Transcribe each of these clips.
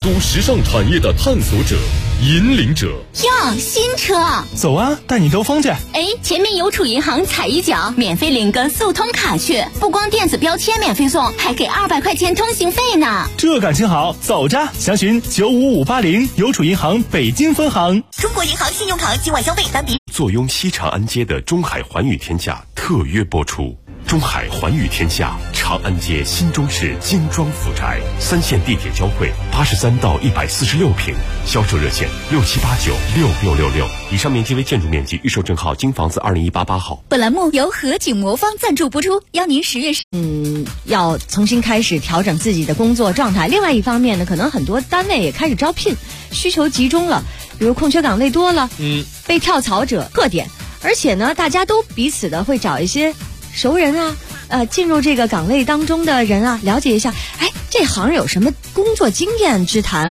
都时尚产业的探索者、引领者。 哟，新车！ 走啊，带你兜风去。 哎，前面邮储银行踩一脚，免费领个速通卡去，不光电子标签免费送，还给200块钱通行费呢。 这感情好，走着！详询95580邮储银行北京分行。 中国银行信用卡今晚消费单笔。 坐拥西长安街的中海环宇天下特约播出。中海环宇天下，长安街新中式精装复宅，3线地铁交汇，83到146平，销售热线67896666。以上面积为建筑面积，预售证号京房子20188号。 本栏目由和景魔方赞助播出，邀您10月要重新开始调整自己的工作状态。另外一方面呢，可能很多单位也开始招聘，需求集中了，比如空缺岗位多了，被跳槽者特点，而且呢，大家都彼此的会找一些熟人啊，进入这个岗位当中的人啊，了解一下，哎，这行有什么工作经验之谈。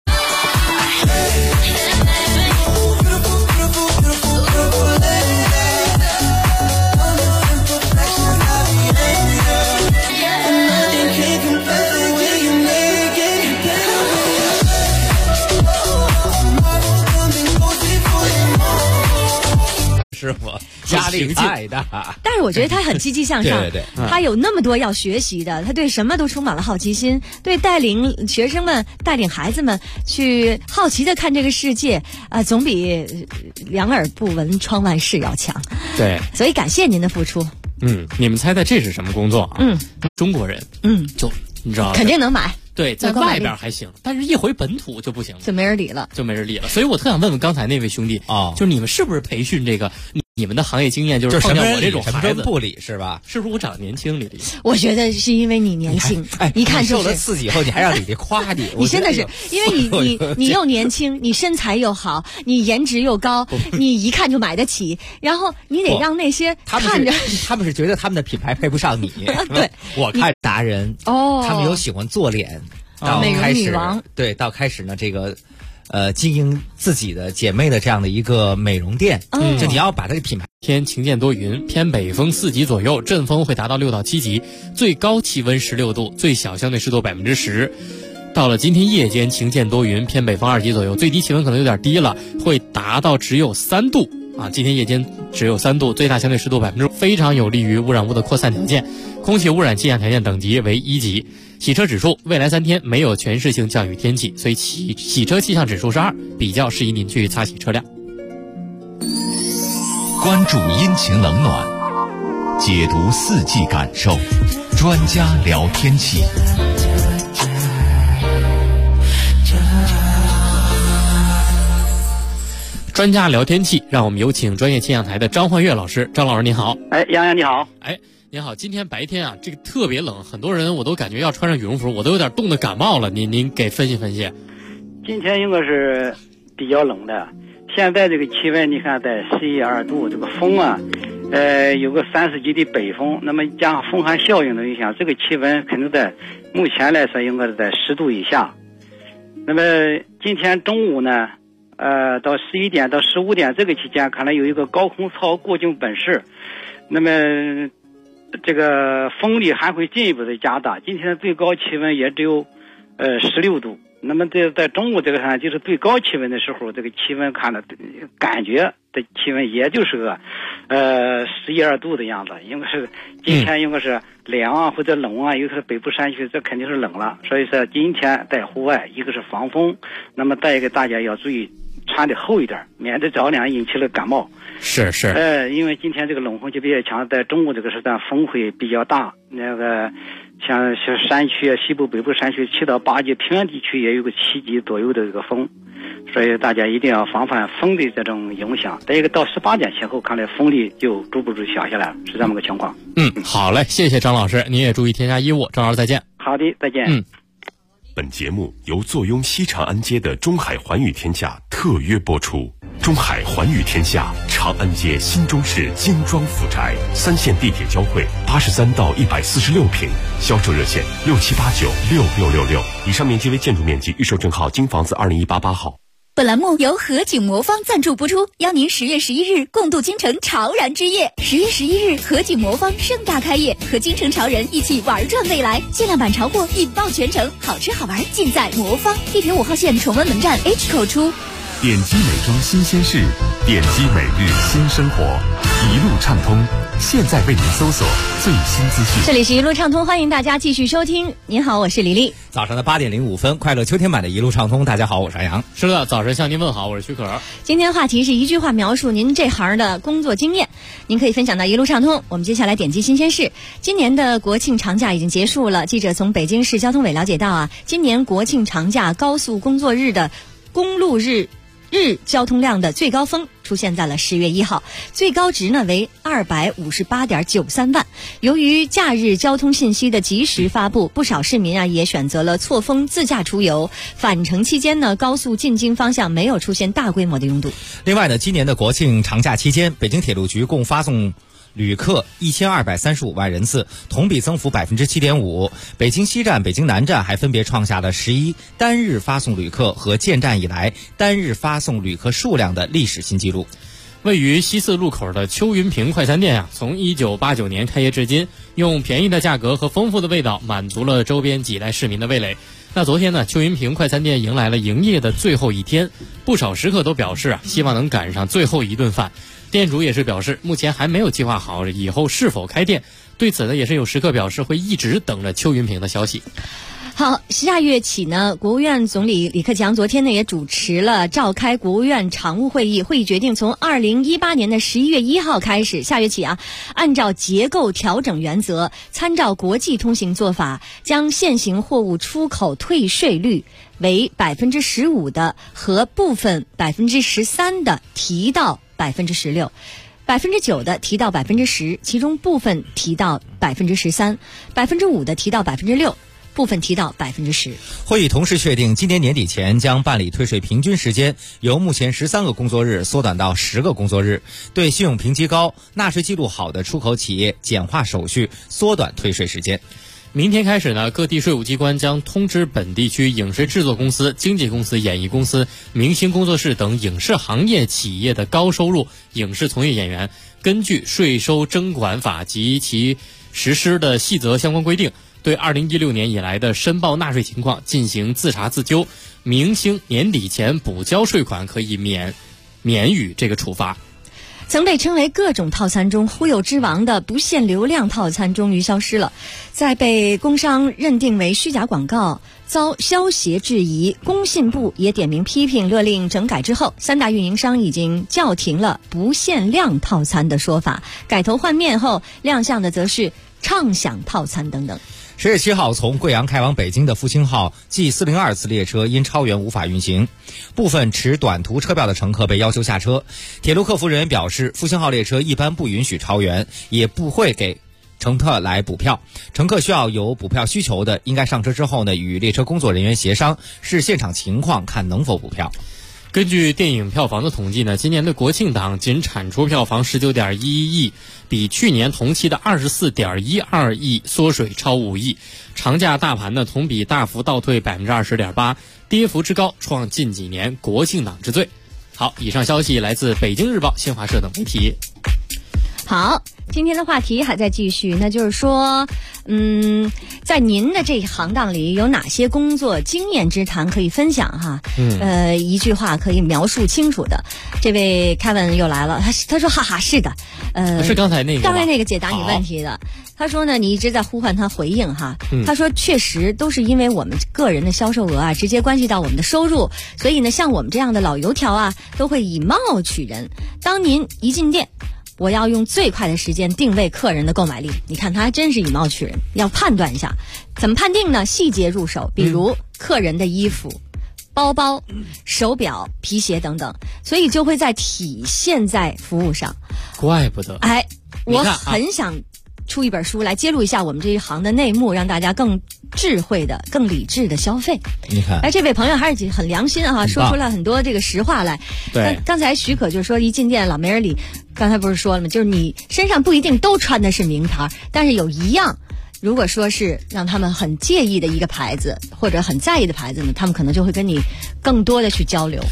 师傅压力太大， 但是我觉得他很积极向上， 对， 他有那么多要学习的，他对什么都充满了好奇心，对带领学生们、带领孩子们去好奇的看这个世界总比两耳不闻窗外事要强。 对， 所以感谢您的付出。 你们猜猜这是什么工作啊？中国人，就你知道， 肯定能买。 对，在外边还行，但是一回本土就不行了， 就没人理了， 所以我特想问问刚才那位兄弟啊，就是你们是不是培训这个你们的行业经验，就是碰见我这种孩子不理是吧？ 是不是我长得年轻，李丽？ 我觉得是因为你年轻，一看就是受了刺激以后，你还让李丽夸你， 你真的是因为你又年轻，你身材又好，你颜值又高，你一看就买得起，然后你得让那些看着他们是觉得他们的品牌配不上你。 对， 我看达人他们有喜欢做脸。到开始对，到开始呢，这个经营自己的姐妹的这样的一个美容店，就你要把这个品牌。 天晴间多云，偏北风4级左右，阵风会达到6到7级，最高气温16度，最小相对湿度10%。到了今天夜间晴间多云，偏北风2级左右，最低气温可能有点低了，会达到只有3度啊！今天夜间只有3度，最大相对湿度%，非常有利于污染物的扩散条件，空气污染气象条件等级为1级。洗车指数未来3天没有全市性降雨天气，所以洗车气象指数是2，比较适宜您去擦洗车辆。 关注阴晴冷暖，解读四季感受，专家聊天气。 专家聊天气，让我们有请专业气象台的张焕岳老师。张老师您好。 杨洋你好。 您好，今天白天啊，这个特别冷，很多人我都感觉要穿上羽绒服，我都有点冻得感冒了。您给分析分析。 今天应该是比较冷的，现在这个气温你看在11、2度，这个风啊，有个30级的北风，那么加上风寒效应的影响，这个气温肯定在目前来说应该是在10度以下。那么今天中午呢，到11点到15点这个期间，看来有一个高空槽过境本市，那么这个风力还会进一步的加大，今天的最高气温也只有16度。那么在中午这个上就是最高气温的时候，这个气温看了感觉的气温也就是个11、2度的样子，应该是今天应该是凉啊或者冷啊，尤其是北部山区这肯定是冷了。所以说今天在户外，一个是防风，那么再一个大家要注意穿的厚一点，免得着凉引起了感冒。 是因为今天这个冷风就比较强，在中午这个时段风会比较大，那个像山区西部北部山区7到8级，平原地区也有个7级左右的这个风，所以大家一定要防范风的这种影响。再一个到18点前后，看来风力就逐步小下来了，是这么个情况。 好嘞，谢谢张老师，您也注意添加衣物。张老师再见。 好的，再见。 本节目由坐拥西长安街的中海环宇天下特约播出。中海环宇天下，长安街新中式精装复宅，3线地铁交汇，83到146平，销售热线67896666。以上面积为建筑面积，预售证号京房子20188号。 本栏目由和景魔方赞助播出，邀您10月11日共度京城潮燃之夜。10月11日，和景魔方盛大开业，和京城潮人一起玩转未来。限量版潮货引爆全城，好吃好玩尽在魔方。地铁5号线崇文门站 H 口出。 点击美妆新鲜事，点击每日新生活，一路畅通。现在为您搜索最新资讯。 这里是一路畅通，欢迎大家继续收听。您好，我是李丽。 早上的8点05分，快乐秋天版的一路畅通。大家好，我是安阳。 是的，早晨向您问好，我是许可。 今天话题是一句话描述您这行的工作经验，您可以分享到一路畅通。我们接下来点击新鲜事。今年的国庆长假已经结束了，记者从北京市交通委了解到今年国庆长假高速工作日的公路日交通量的最高峰出现在了10月1号，最高值呢为258.93万。由于假日交通信息的及时发布，不少市民也选择了错峰自驾出游。返程期间呢，高速进京方向没有出现大规模的拥堵。 另外呢，今年的国庆长假期间，北京铁路局共发送旅客1235万人次，同比增幅7.5%。北京西站、北京南站还分别创下了11单日发送旅客和建站以来单日发送旅客数量的历史新纪录。 位于西四路口的邱云平快餐店从1989年开业至今，用便宜的价格和丰富的味道满足了周边几代市民的味蕾。那昨天呢，邱云平快餐店迎来了营业的最后一天，不少食客都表示希望能赶上最后一顿饭。店主也是表示，目前还没有计划好以后是否开店。对此呢，也是有食客表示会一直等着邱云平的消息。 好，下月起呢，国务院总理李克强昨天呢也主持了召开国务院常务会议，会议决定从2018年的11月1号开始，下月起按照结构调整原则，参照国际通行做法，将现行货物出口退税率为15%的和部分13%的提到16%，9%的提到10%，其中部分提到13%，5%的提到6%。部分提到10%。 会议同时确定，今年年底前将办理退税平均时间由目前13个工作日缩短到10个工作日，对信用评级高、纳税记录好的出口企业简化手续，缩短退税时间。 明天开始呢，各地税务机关将通知本地区影视制作公司、经纪公司、演艺公司、明星工作室等影视行业企业的高收入影视从业演员，根据税收征管法及其实施的细则相关规定，对2016年以来的申报纳税情况进行自查自纠，明星年底前补交税款可以免予这个处罚。 曾被称为各种套餐中忽悠之王的不限流量套餐终于消失了，在被工商认定为虚假广告，遭消协质疑，工信部也点名批评，勒令整改之后，3大运营商已经叫停了不限量套餐的说法，改头换面后亮相的则是畅享套餐等等。 10月7号，从贵阳开往北京的复兴号 G402 次列车因超员无法运行，部分持短途车票的乘客被要求下车。铁路客服人员表示，复兴号列车一般不允许超员，也不会给乘客来补票。乘客需要有补票需求的，应该上车之后呢，与列车工作人员协商，视现场情况看能否补票。 根据电影票房的统计呢，今年的国庆档仅产出票房19.11亿，比去年同期的24.12亿缩水超5亿。长假大盘呢同比大幅倒退20.8%，跌幅之高创近几年国庆档之最。好，以上消息来自北京日报、新华社等媒体。 好，今天的话题还在继续，那就是说，在您的这一行当里有哪些工作经验之谈可以分享哈？一句话可以描述清楚的。这位凯文又来了，他说哈哈是的， 是刚才那个解答你问题的。他说呢，你一直在呼唤他回应哈。他说确实都是因为我们个人的销售额直接关系到我们的收入，所以呢，像我们这样的老油条都会以貌取人。当您一进店，我要用最快的时间定位客人的购买力。你看他还真是以貌取人，要判断一下。怎么判定呢？细节入手，比如客人的衣服、包包、手表、皮鞋等等，所以就会在体现在服务上。 怪不得。 我很想出一本书来揭露一下我们这一行的内幕，让大家更智慧的、更理智的消费。 你看， 这位朋友还是很良心说出了很多这个实话来。 对， 刚才许可就说一进店老没人理，刚才不是说了吗？就是你身上不一定都穿的是名牌，但是有一样，如果说是让他们很介意的一个牌子或者很在意的牌子呢，他们可能就会跟你更多的去交流。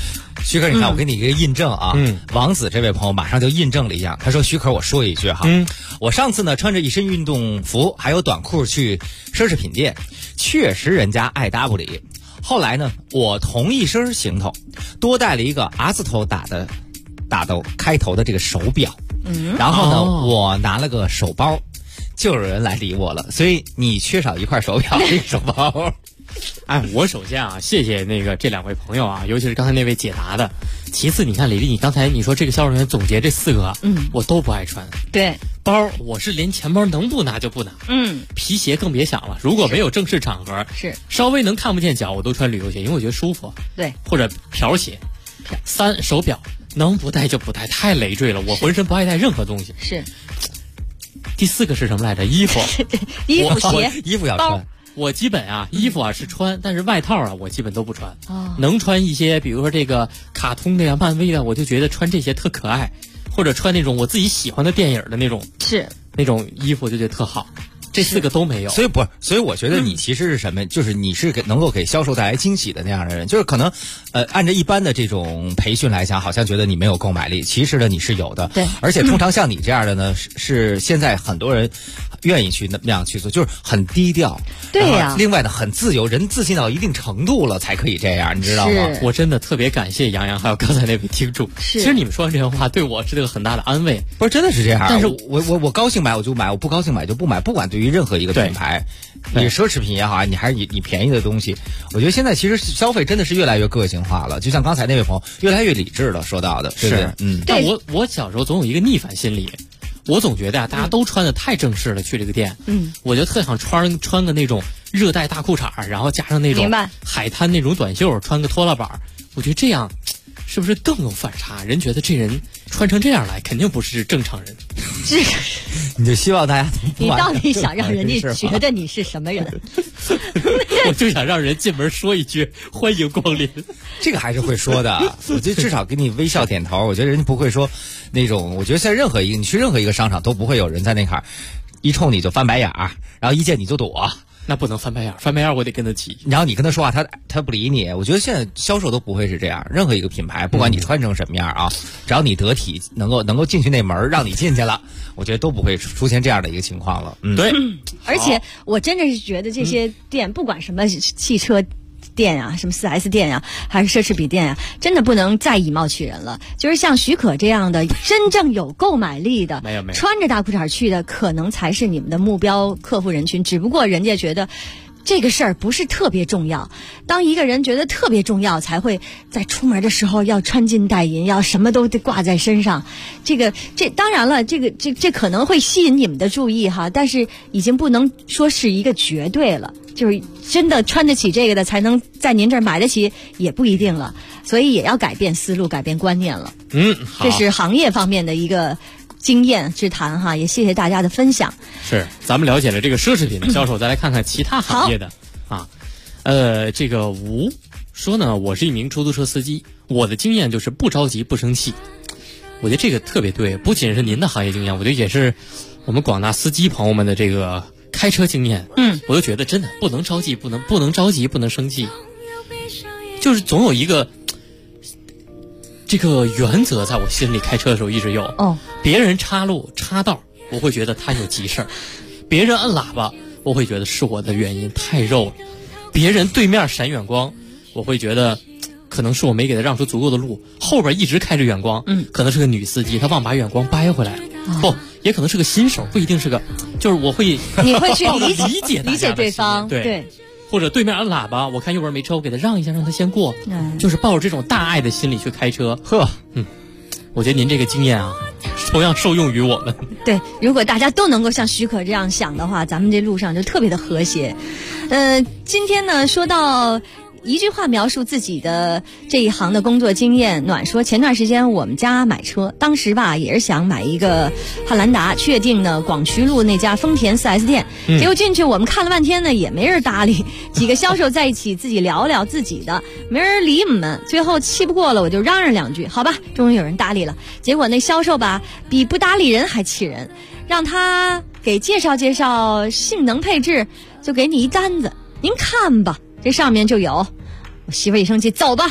徐可，你看我给你一个印证啊。王子这位朋友马上就印证了一下，他说：“徐可，我说一句哈，我上次呢穿着一身运动服还有短裤去奢侈品店，确实人家爱搭不理。后来呢，我同一身行头，多带了一个 R 字头打的开头的这个手表，然后呢，我拿了个手包，就有人来理我了。所以你缺少一块手表，一个手包。” 哎，我首先啊，谢谢这两位朋友啊，尤其是刚才那位解答的。其次，你看李丽，你刚才你说这个销售人员总结这4个，我都不爱穿。 对， 包我是连钱包能不拿就不拿，皮鞋更别想了。如果没有正式场合， 是稍微能看不见脚，我都穿旅游鞋，因为我觉得舒服。 对， 或者瓢鞋。3手表能不戴就不戴，太累赘了。我浑身不爱戴任何东西。 是。 第4个是什么来着？衣服， 衣服鞋， 衣服要穿。 我基本啊，衣服啊是穿，但是外套啊我基本都不穿。能穿一些，比如说这个卡通的呀、漫威的，我就觉得穿这些特可爱，或者穿那种我自己喜欢的电影的那种衣服，就觉得特好。这4个都没有， 所以我觉得你其实是什么？就是你是能够给销售带来惊喜的那样的人。就是可能，按照一般的这种培训来讲，好像觉得你没有购买力，其实呢你是有的。 对， 而且通常像你这样的呢，是现在很多人愿意去那样去做，就是很低调。 对呀。 另外呢，很自由，人自信到一定程度了才可以这样，你知道吗？ 我真的特别感谢杨洋还有刚才那位听众。其实你们说这些话对我是个很大的安慰。 不是，真的是这样。 但是我高兴买我就买，我不高兴买就不买，不管对于任何一个品牌，你奢侈品也好，你还是你便宜的东西，我觉得现在其实消费真的是越来越个性化了。就像刚才那位朋友，越来越理智了，说到的，对不对？ 但我小时候总有一个逆反心理，我总觉得啊，大家都穿的太正式了，去这个店，我就特想穿个那种热带大裤衩，然后加上那种海滩那种短袖，穿个拖拉板，我觉得这样是不是更有反差？人觉得这人穿成这样来，肯定不是正常人。 这个， 你就希望大家， 你到底想让人家觉得你是什么人？ 我就想让人进门说一句欢迎光临， 这个还是会说的。我觉得至少给你微笑点头，我觉得人家不会说那种。我觉得在你去任何一个商场都不会有人在那块儿一冲你就翻白眼儿，然后一见你就躲。 那不能翻白眼，翻白眼我得跟他急。 然后你跟他说话，他不理你。我觉得现在销售都不会是这样，任何一个品牌，不管你穿成什么样啊，只要你得体，能够进去那门，让你进去了，我觉得都不会出现这样的一个情况了。 对。 而且我真的是觉得这些店，不管什么汽车店啊，什么4S 店啊，还是奢侈品店啊，真的不能再以貌取人了。就是像许可这样的真正有购买力的， 没有穿着大裤衩去的，可能才是你们的目标客户人群。只不过人家觉得这个事儿不是特别重要。当一个人觉得特别重要，才会在出门的时候要穿金戴银，要什么都得挂在身上。这当然了，这可能会吸引你们的注意哈，但是已经不能说是一个绝对了。就是真的穿得起这个的，才能在您这儿买得起，也不一定了。所以也要改变思路，改变观念了。 好， 这是行业方面的一个经验之谈哈，也谢谢大家的分享。 是，咱们了解了这个奢侈品的销售，再来看看其他行业的啊。这个吴说呢，我是一名出租车司机，我的经验就是不着急不生气。我觉得这个特别对，不仅是您的行业经验，我觉得也是我们广大司机朋友们的这个开车经验。我就觉得真的不能着急，不能着急，不能生气，就是总有一个这个原则在我心里，开车的时候一直有。别人插路插道，我会觉得他有急事儿；别人按喇叭，我会觉得是我的原因太肉了；别人对面闪远光，我会觉得可能是我没给他让出足够的路。后边一直开着远光，可能是个女司机，她忘把远光掰回来了。不，也可能是个新手，不一定是个，就是你会去理解对方， 对，或者对面按喇叭，我看右边没车，我给他让一下，让他先过，就是抱着这种大爱的心理去开车。我觉得您这个经验啊，同样受用于我们。 对，如果大家都能够像许可这样想的话，咱们这路上就特别的和谐。今天呢，说到一句话描述自己的这一行的工作经验，暖说前段时间我们家买车，当时吧也是想买一个汉兰达，确定呢广渠路那家丰田 4S 店，结果进去我们看了半天呢也没人搭理，几个销售在一起自己聊聊自己的，没人理我们，最后气不过了我就嚷嚷两句，好吧，终于有人搭理了。结果那销售吧比不搭理人还气人，让他给介绍介绍性能配置，就给你一单子，您看吧，这上面就有。我媳妇一生气，走吧，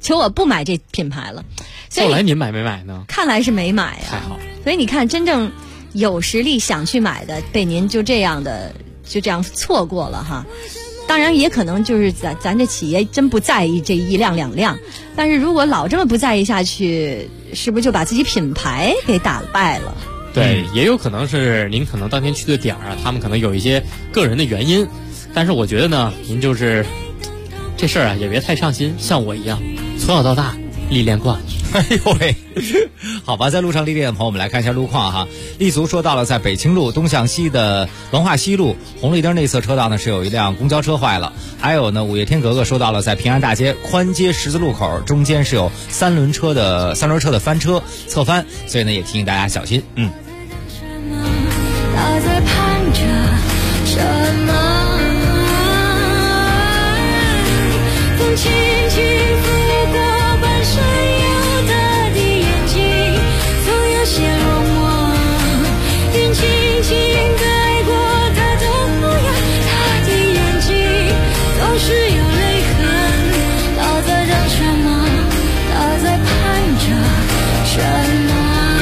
求我不买这品牌了。 后来您买没买呢？ 看来是没买啊。 太好。 所以你看，真正有实力想去买的，被您就这样错过了哈。当然也可能就是咱这企业真不在意这1辆2辆，但是如果老这么不在意下去，是不是就把自己品牌给打败了？ 对，也有可能是您可能当天去的点儿啊，他们可能有一些个人的原因，但是我觉得呢，您就是这事儿啊也别太上心，像我一样从小到大历练惯。 哎呦喂，好吧，在路上历练的朋友们来看一下路况哈。立足说到了，在北清路东向西的文化西路红绿灯内侧车道呢是有一辆公交车坏了，还有呢五月天格格说到了，在平安大街宽街十字路口中间是有三轮车的翻车侧翻，所以呢也提醒大家小心。 他在盼着什么？风轻轻拂过半山腰的的眼睛，总有些落寞。云轻轻盖过他的模样，他的眼睛总是有泪痕。他在等什么？他在盼着什么？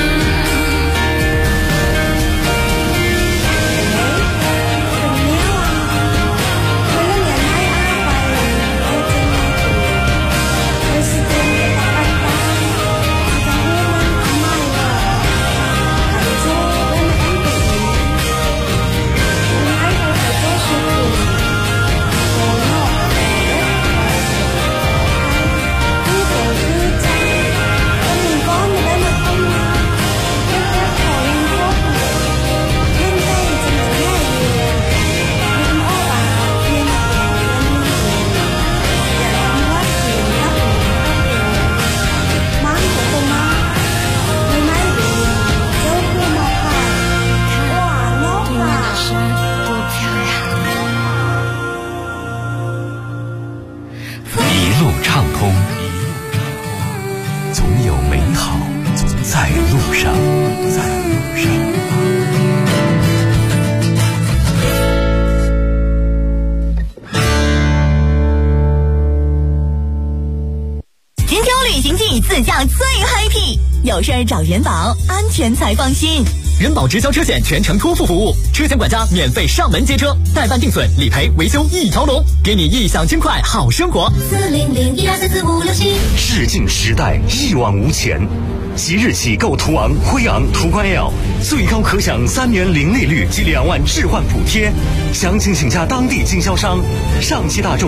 自驾最 happy， 有事儿找人保，安全才放心。 人保直销车险全程托付服务，车险管家免费上门接车，代办定损、理赔、维修一条龙，给你异想天开好生活。 40012344567。 视镜时代一往无前，即日起购途昂、辉昂、途观 L， 最高可享3年零利率及2万置换补贴。详情请加当地经销商。上汽大众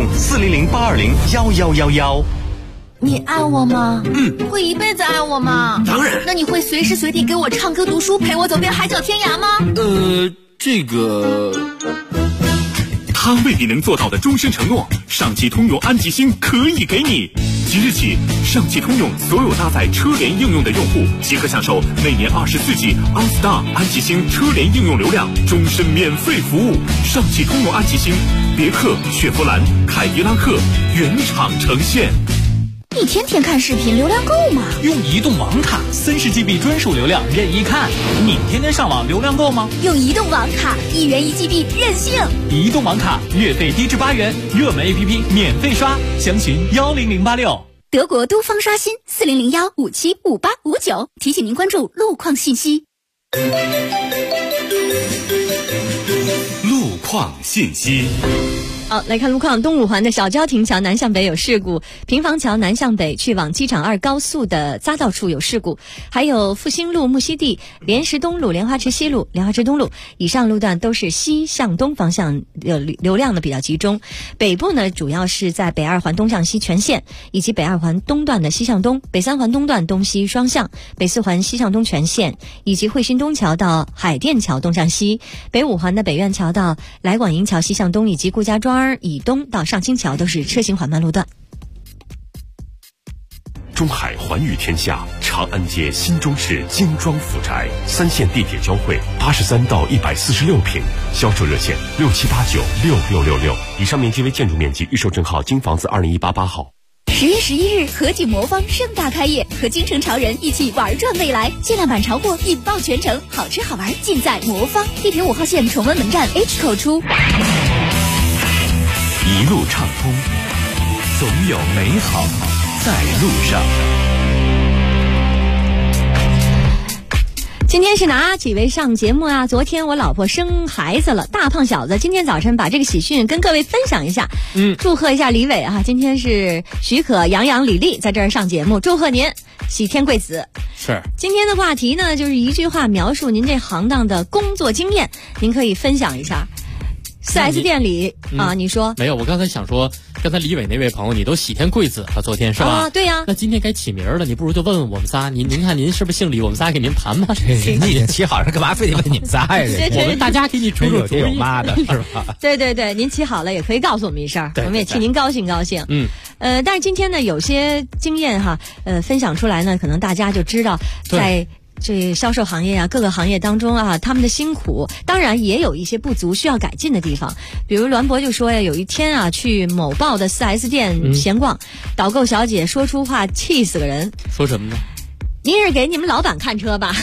40082011111。 你爱我吗？会一辈子爱我吗？ 当然。 那你会随时随地给我唱歌读书，陪我走遍海角天涯吗？ 这个他未必能做到的终身承诺，上汽通用安吉星可以给你。即日起，上汽通用所有搭载车联应用的用户即可享受每年24G OnStar 安吉星车联应用流量，终身免费服务。上汽通用安吉星，别克、雪佛兰、凯迪拉克原厂呈现。 你天天看视频，流量够吗？ 用移动网卡30GB 专属流量任意看。你天天上网流量够吗？ 用移动网卡1元1GB 任性。 移动网卡月费低至8元，热门 APP 免费刷，详询10086。 德国都方刷新4001575859，提醒您关注路况信息。 路况信息。 来看路况。东五环的小郊亭桥南向北有事故，平房桥南向北去往机场2高速的匝道处有事故，还有复兴路木樨地、莲石东路、莲花池西路、莲花池东路以上路段都是西向东方向流量的比较集中。北部呢，主要是在北2环东向西全线，以及北2环东段的西向东、北3环东段东西双向、北4环西向东全线，以及汇鑫东桥到海淀桥东向西，北5环的北苑桥到来广营桥西向东，以及顾家庄以东到上清桥都是车行缓慢路段。 中海环宇天下长安街新中式精装府宅，3线地铁交汇，83到146平，销售热线67896666。以上面积为建筑面积，预售证号京房子20188号。 10月11日，和景魔方盛大开业，和京城潮人一起玩转未来，限量版潮货引爆全城，好吃好玩尽在魔方。地铁5号线崇文门站 H 口出。 一路畅通，总有美好在路上。 今天是哪几位上节目啊？昨天我老婆生孩子了，大胖小子今天早晨把这个喜讯跟各位分享一下。祝贺一下李伟啊！今天是许可、杨洋、李丽在这儿上节目，祝贺您喜天贵子。 是。 今天的话题呢，就是一句话描述您这行当的工作经验，您可以分享一下。4S 店里啊，你说没有？我刚才想说，刚才李伟那位朋友，你都喜天贵子了，昨天是吧？ 啊，对呀。 那今天该起名了，你不如就问问我们仨，您看您是不是姓李？我们仨给您盘盘。 你已经起好了，干嘛非得问你们仨呀？ 我们大家给你出主意， 有妈的是吧？ 对，您起好了也可以告诉我们一声，我们也替您高兴高兴。但是今天呢，有些经验哈，分享出来呢，可能大家就知道在这销售行业啊，各个行业当中啊，他们的辛苦，当然也有一些不足需要改进的地方。比如栾博就说呀，有一天啊，去某报的 4S 店闲逛，导购小姐说出话气死个人。 说什么呢？ 您是给你们老板看车吧？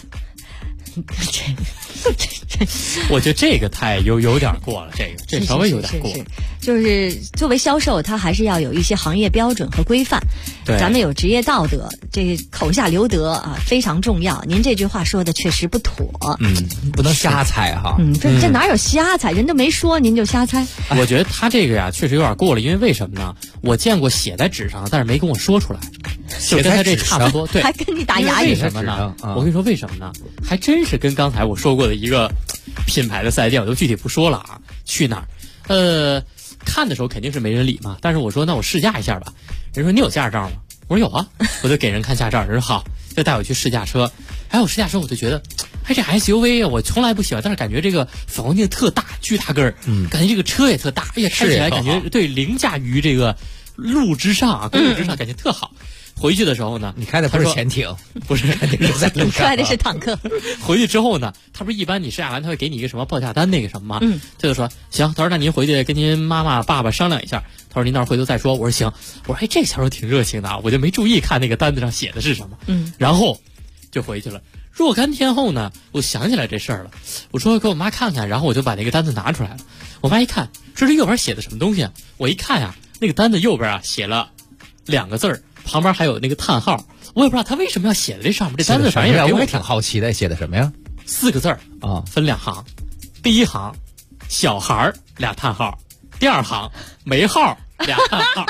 我觉得这个太有点过了，这稍微有点过。 就是作为销售，他还是要有一些行业标准和规范。 对， 咱们有职业道德，这口下留德啊非常重要。您这句话说的确实不妥。 不能瞎猜哈。 这哪有瞎猜？人都没说，您就瞎猜。 我觉得他这个呀，确实有点过了，因为为什么呢？我见过写在纸上，但是没跟我说出来，就跟他这差不多。对， 还跟你打哑语。 为什么呢？我跟你说为什么呢？还真是跟刚才我说过的一个品牌的4S店，我就具体不说了啊。去哪儿？看的时候肯定是没人理嘛，但是我说那我试驾一下吧。人说你有驾照吗？我说有啊，我就给人看驾照，人说好，就带我去试驾车。我试驾车我就觉得，这 SUV 啊，我从来不喜欢，但是感觉这个反光镜特大，巨大个儿，感觉这个车也特大，开起来感觉对凌驾于这个路之上啊，公路之上，感觉特好。回去的时候呢， 你开的不是潜艇， 不是，肯定是在路上， 开的是坦克。 回去之后呢，他不是一般你试驾完他会给你一个什么报价单那个什么吗？他就说行，他说那您回去跟您妈妈爸爸商量一下，他说您到时候回头再说。我说行，我说这销售挺热情的啊，我就没注意看那个单子上写的是什么。然后就回去了。若干天后呢，我想起来这事儿了，我说给我妈看看，然后我就把那个单子拿出来了。我妈一看，说这右边写的什么东西啊？我一看呀，那个单子右边啊写了2个字儿。旁边还有那个叹号，我也不知道他为什么要写在这上面。这单子反正我也挺好奇的，写的什么呀 ？4个字儿啊，分2行。第一行小孩2叹号，第2行没号2叹号。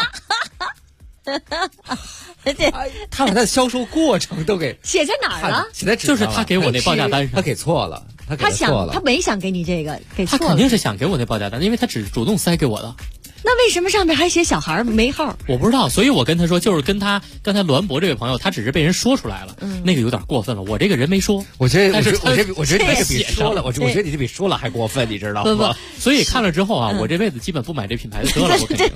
他把他的销售过程都给写在哪儿了？ 写在纸上， 就是他给我那报价单上， 他给错了， 他没想给你这个，给错了。 他肯定是想给我那报价单，因为他只主动塞给我的。 那为什么上面还写小孩没号？ 我不知道，所以我跟他说，就是跟他刚才栾博这位朋友，他只是被人说出来了，那个有点过分了。我这个人没说， 我觉得你这个比说了，我觉得你这比说了还过分，你知道吗？ 所以看了之后啊，我这辈子基本不买这品牌的车了。我肯定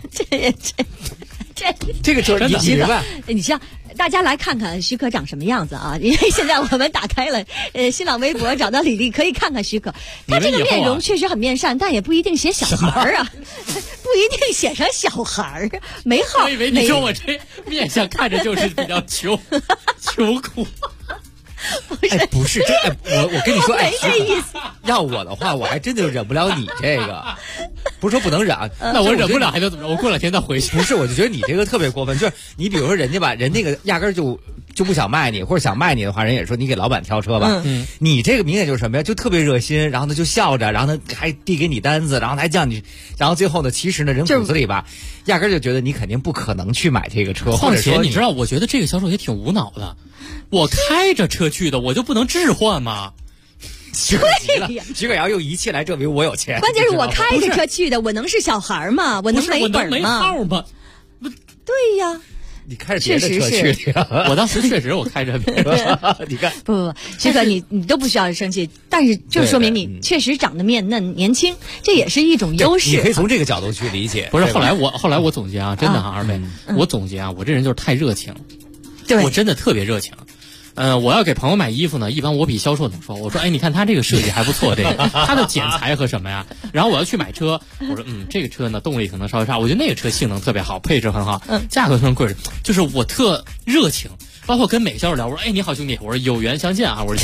这个就是你像大家来看看许可长什么样子啊？因为现在我们打开了新浪微博，找到李丽，可以看看许可。他这个面容确实很面善，但也不一定写小孩啊，不一定写上小孩啊，没号。 我以为你说我这面相看着就是比较穷苦。 不是这，我跟你说， 没这意思。 要我的话，我还真就忍不了你这个。不是说不能忍， 那我忍不了还能怎么着？我过2天再回去。 不是，我就觉得你这个特别过分，就是你比如说人家吧，人那个压根儿就不想卖你，或者想卖你的话，人也说你给老板挑车吧。你这个明显就是什么呀？就特别热心，然后呢就笑着，然后呢还递给你单子，然后还叫你，然后最后呢，其实呢人骨子里吧，压根儿就觉得你肯定不可能去买这个车。 况且你知道，我觉得这个销售也挺无脑的。我开着车去的，我就不能置换吗？ 对呀， 许可要用一切来证明我有钱。 关键是我开着车去的，我能是小孩吗？我能没本吗？ 没号吗？ 对呀， 你开着别的车去的。 我当时确实我开着别的。 你看， 不，许可你都不需要生气，但是就说明你确实长得面嫩年轻，这也是一种优势。 你可以从这个角度去理解。 不是，后来我总结啊，真的啊，二位，我总结啊，我这人就是太热情，我真的特别热情。我要给朋友买衣服呢，一般我比销售怎么说？我说，哎，你看他这个设计还不错，这个他的剪裁和什么呀？然后我要去买车，我说，这个车呢动力可能稍微差，我觉得那个车性能特别好，配置很好，价格可能贵，就是我特热情。包括跟每个销售聊，我说，哎，你好兄弟，我说有缘相见啊，我说今天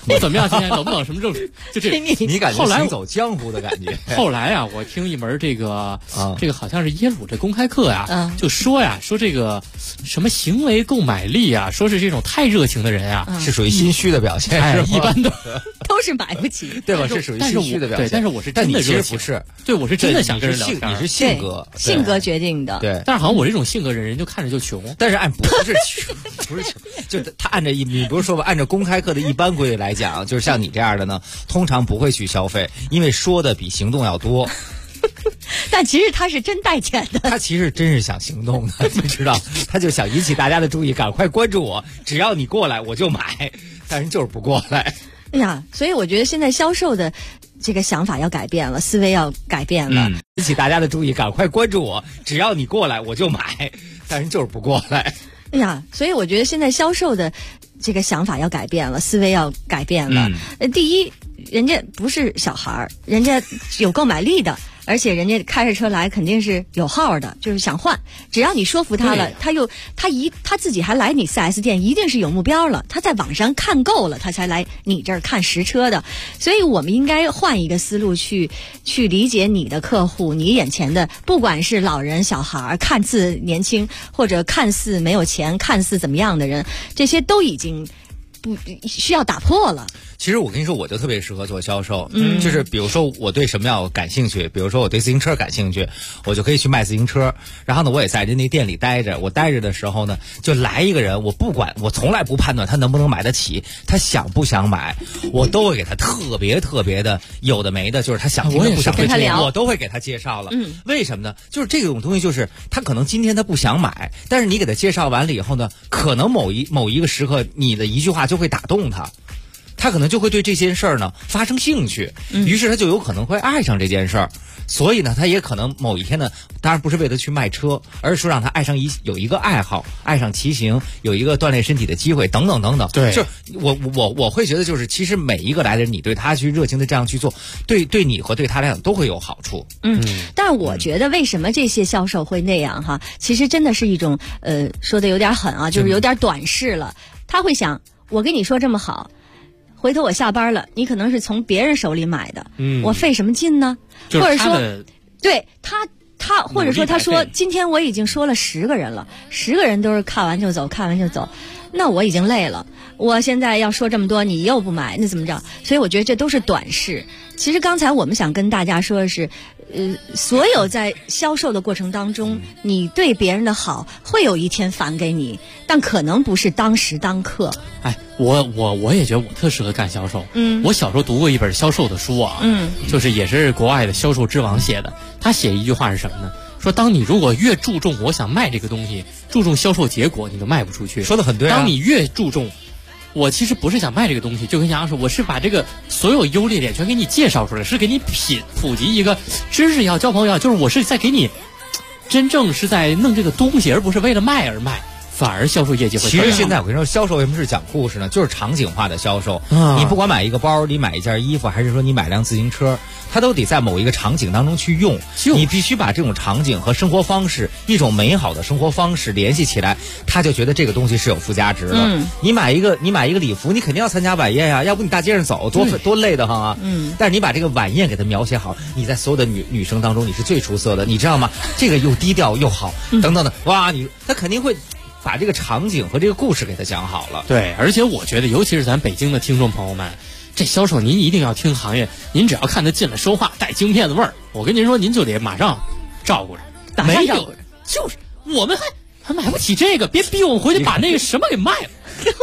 你怎么样？今天冷不冷？什么症？就这， 你感觉后来行走江湖的感觉。 后来啊，我听一门这个好像是耶鲁这公开课呀，就说这个什么行为购买力啊，说是这种太热情的人啊， 是属于心虚的表现，是吗？ 一般都是买不起， 对吧？是属于心虚的表现。 对，但是我是真的热情， 不是？ 对，我是真的想跟人聊天。 你是性格决定的。 对， 但是好像我这种性格人就看着就穷， 但是不是穷，不是穷，就是他按照你不是说吧？按照公开课的一般规律来讲，就是像你这样的呢，通常不会去消费，因为说的比行动要多。 但其实他是真带钱的， 他其实真是想行动的，你知道，他就想引起大家的注意，赶快关注我，只要你过来我就买，但是就是不过来。 哎呀，所以我觉得现在销售的这个想法要改变了，思维要改变了， 引起大家的注意，赶快关注我，只要你过来我就买，但是就是不过来。 哎呀，所以我觉得现在销售的这个想法要改变了，思维要改变了。第一，人家不是小孩儿，人家有购买力的，而且人家开着车来肯定是有号的，就是想换。只要你说服他了，他自己还来你 4S 店，一定是有目标了。他在网上看够了，他才来你这儿看实车的。所以我们应该换一个思路去理解你的客户，你眼前的不管是老人、小孩，看似年轻或者看似没有钱、看似怎么样的人，这些都已经不需要打破了。 其实我跟你说，我就特别适合做销售，就是比如说我对什么要感兴趣，比如说我对自行车感兴趣，我就可以去卖自行车。然后呢，我也在那店里待着，我待着的时候呢，就来一个人，我不管，我从来不判断他能不能买得起，他想不想买，我都会给他特别的有的没的，就是他想听的不想听，我都会给他介绍了。为什么呢？就是这种东西，就是他可能今天他不想买，但是你给他介绍完了以后呢，可能某一个时刻，你的一句话就会打动他。他可能就会对这件事儿呢发生兴趣，于是他就有可能会爱上这件事儿。所以呢，他也可能某一天呢，当然不是为了去卖车，而是说让他爱上有一个爱好，爱上骑行，有一个锻炼身体的机会，等等等等。 对， 就是我会觉得，就是其实每一个来的人，你对他去热情的这样去做，对你和对他来讲都会有好处。 但是我觉得为什么这些销售会那样哈？其实真的是一种说的有点狠啊，就是有点短视了。他会想，我跟你说这么好。回头我下班了，你可能是从别人手里买的，我费什么劲呢？ 就是或者说，对他，或者说他说今天我已经说了10个人了，10个人都是看完就走，那我已经累了，我现在要说这么多，你又不买，那怎么着？所以我觉得这都是短视。其实刚才我们想跟大家说的是，所有在销售的过程当中，你对别人的好会有一天返给你，但可能不是当时当刻。 哎，我也觉得我特适合干销售。我小时候读过一本销售的书啊，就是也是国外的销售之王写的。他写一句话是什么呢？说当你如果越注重我想卖这个东西，注重销售结果，你就卖不出去。 说得很对啊。 当你越注重我其实不是想卖这个东西，就跟杨洋说，我是把这个所有优劣点全给你介绍出来，是给你普及一个知识，要交朋友，就是我是在给你真正是在弄这个东西，而不是为了卖而卖，反而销售业绩会。 其实现在我跟你说，销售为什么是讲故事呢？就是场景化的销售。你不管买一个包，你买一件衣服，还是说你买辆自行车，它都得在某一个场景当中去用。你必须把这种场景和生活方式，一种美好的生活方式联系起来，他就觉得这个东西是有附加值的。你买一个礼服，你肯定要参加晚宴呀，要不你大街上走多累得慌啊。但是你把这个晚宴给它描写好，你在所有的女生当中你是最出色的，你知道吗？这个又低调又好，等等的，哇，他肯定会把这个场景和这个故事给他讲好了。 对，而且我觉得尤其是咱北京的听众朋友们，这销售您一定要听行业，您只要看他进来说话带京片子味儿，我跟您说，您就得马上照顾着。没有，就是我们还买不起这个，别逼我回去把那个什么给卖了。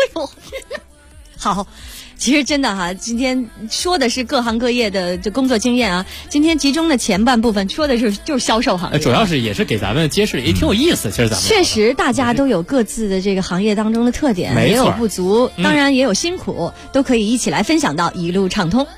好，其实真的哈，今天说的是各行各业的这工作经验啊。今天集中的前半部分说的就是销售行业， 主要是也是给咱们揭示，也挺有意思。其实咱们确实大家都有各自的这个行业当中的特点，也有不足，当然也有辛苦，都可以一起来分享到一路畅通。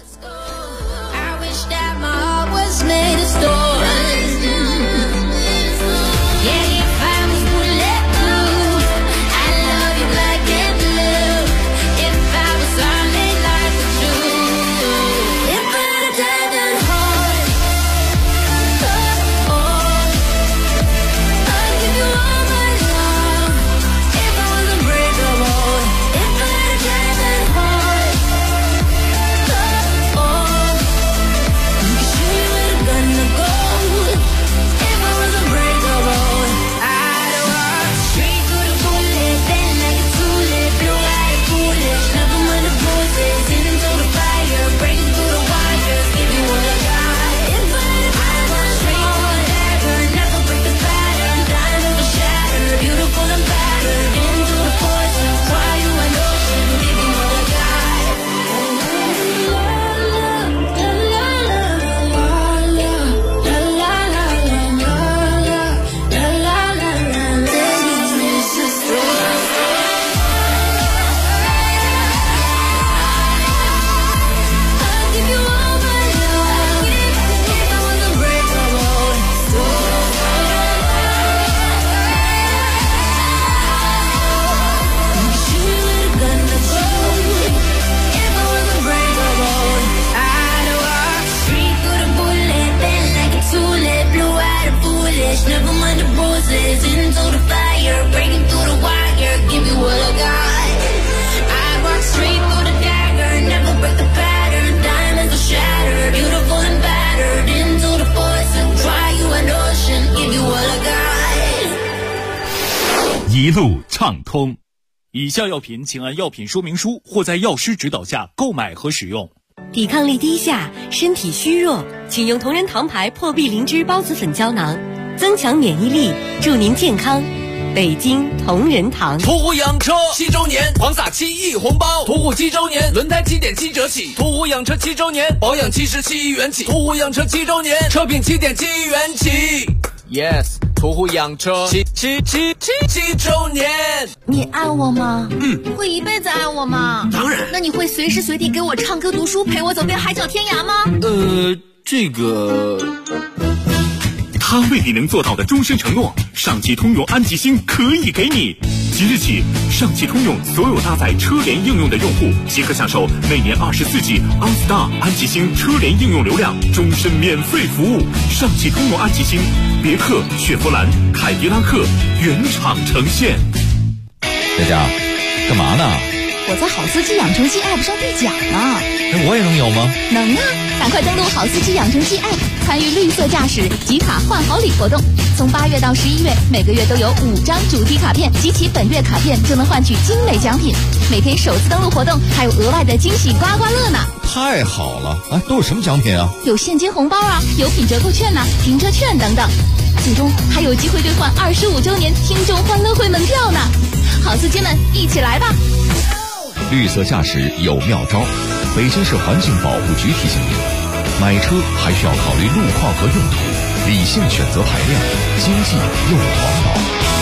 一路畅通。以下药品请按药品说明书或在药师指导下购买和使用。 抵抗力低下，身体虚弱，请用同仁堂牌破壁灵芝孢子粉胶囊，增强免疫力，祝您健康。北京同仁堂。 途虎养车7周年，狂撒7亿红包！途虎7周年，轮胎7.7折起；途虎养车7周年，保养77亿元起；途虎养车7周年，车品7.7亿元起。Yes， 途虎养车7周年。 你爱我吗？会一辈子爱我吗？ 当然。 那你会随时随地给我唱歌读书，陪我走遍海角天涯吗？ 这个。 他为你能做到的终身承诺，上汽通用安吉星可以给你。即日起，上汽通用所有搭载车联应用的用户即可享受每年24G OnStar 安吉星车联应用流量，终身免费服务。上汽通用安吉星，别克、雪佛兰、凯迪拉克原厂呈现。 佳佳，干嘛呢？ 我在好司机养成记 App 上兑奖呢。 那我也能有吗？ 能啊！赶快登录好司机养成记 App， 参与绿色驾驶集卡换好礼活动。从8月到11月，每个月都有5张主题卡片，集齐本月卡片就能换取精美奖品。每天首次登录活动还有额外的惊喜刮刮乐呢！ 太好了啊！都有什么奖品啊？ 有现金红包啊，有品折扣券啊，停车券等等。最终还有机会兑换25周年听众欢乐会门票呢！好司机们，一起来吧！ 绿色驾驶有妙招，北京市环境保护局提醒您：买车还需要考虑路况和用途，理性选择排量，经济又环保。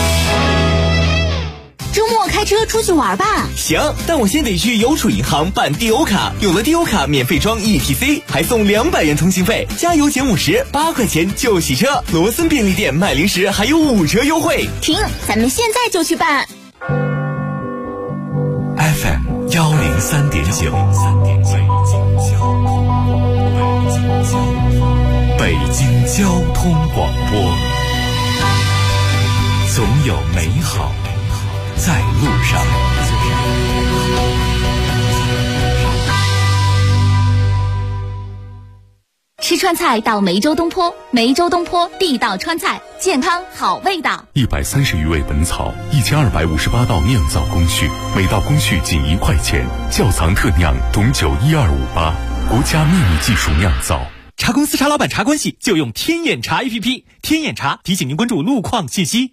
周末开车出去玩吧。 行，但我先得去邮储银行办 DO 卡，有了 DO 卡免费装 ETC， 还送200元通信费，加油减50，8块钱就洗车。罗森便利店卖零食还有5折优惠。 停，咱们现在就去办。 FM 103.9，北京交通广播，总有美好在路上。 吃川菜到梅州东坡，梅州东坡地道川菜，健康好味道。 130余味本草，1258道酿造工序，每道工序仅1块钱。窖藏特酿董酒12588，国家秘密技术酿造。 茶公司茶老板茶关系就用天眼茶 APP， 天眼茶提醒您关注路况信息。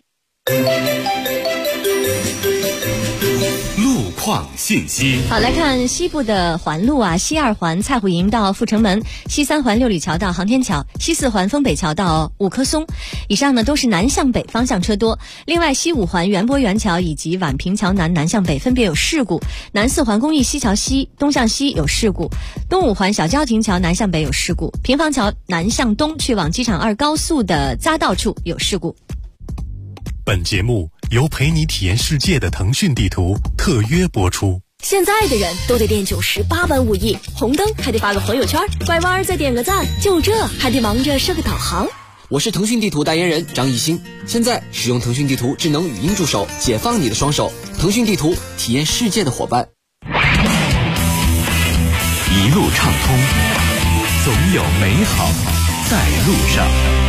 路况信息。 好，来看西部的环路啊，西2环蔡虎营到阜成门，西3环六里桥到航天桥，西4环丰北桥到五棵松。以上呢都是南向北方向车多。另外西5环元波园桥以及宛平桥南向北分别有事故，南4环公益西桥西东向西有事故，东5环小郊亭桥南向北有事故，平房桥南向东去往机场2高速的匝道处有事故。 本节目由陪你体验世界的腾讯地图特约播出。 现在的人都得练98般武艺，红灯还得发个朋友圈，拐弯再点个赞，就这还得忙着设个导航。 我是腾讯地图代言人张艺兴，现在使用腾讯地图智能语音助手，解放你的双手。腾讯地图，体验世界的伙伴。 一路畅通，总有美好在路上。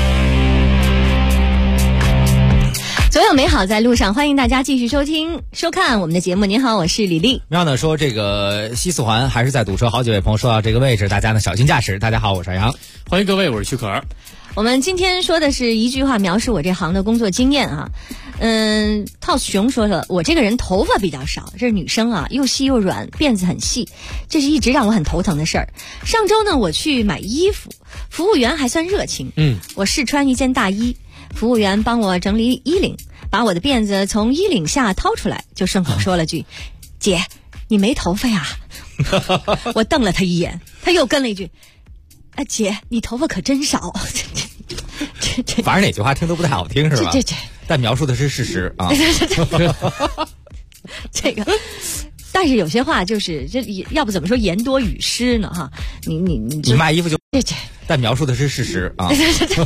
总有美好在路上，欢迎大家继续收看我们的节目。您好，我是李丽。 妙呢说这个西4环还是在堵车，好几位朋友说到这个位置，大家呢小心驾驶。大家好，我是杨， 欢迎各位，我是曲可儿。 我们今天说的是一句话描述我这行的工作经验啊。套熊说了，我这个人头发比较少，这是女生啊，又细又软，辫子很细，这是一直让我很头疼的事儿。上周呢，我去买衣服，服务员还算热情，我试穿一件大衣。服务员帮我整理衣领，把我的辫子从衣领下掏出来，就顺口说了句：“姐，你没头发呀？”我瞪了他一眼，他又跟了一句：“啊，姐，你头发可真少。” 反正哪句话听都不太好听，是吧？ 这， 但描述的是事实啊。 这个，但是有些话就是这，要不怎么说言多语失呢？哈，你卖衣服就这， 但描述的是事实啊。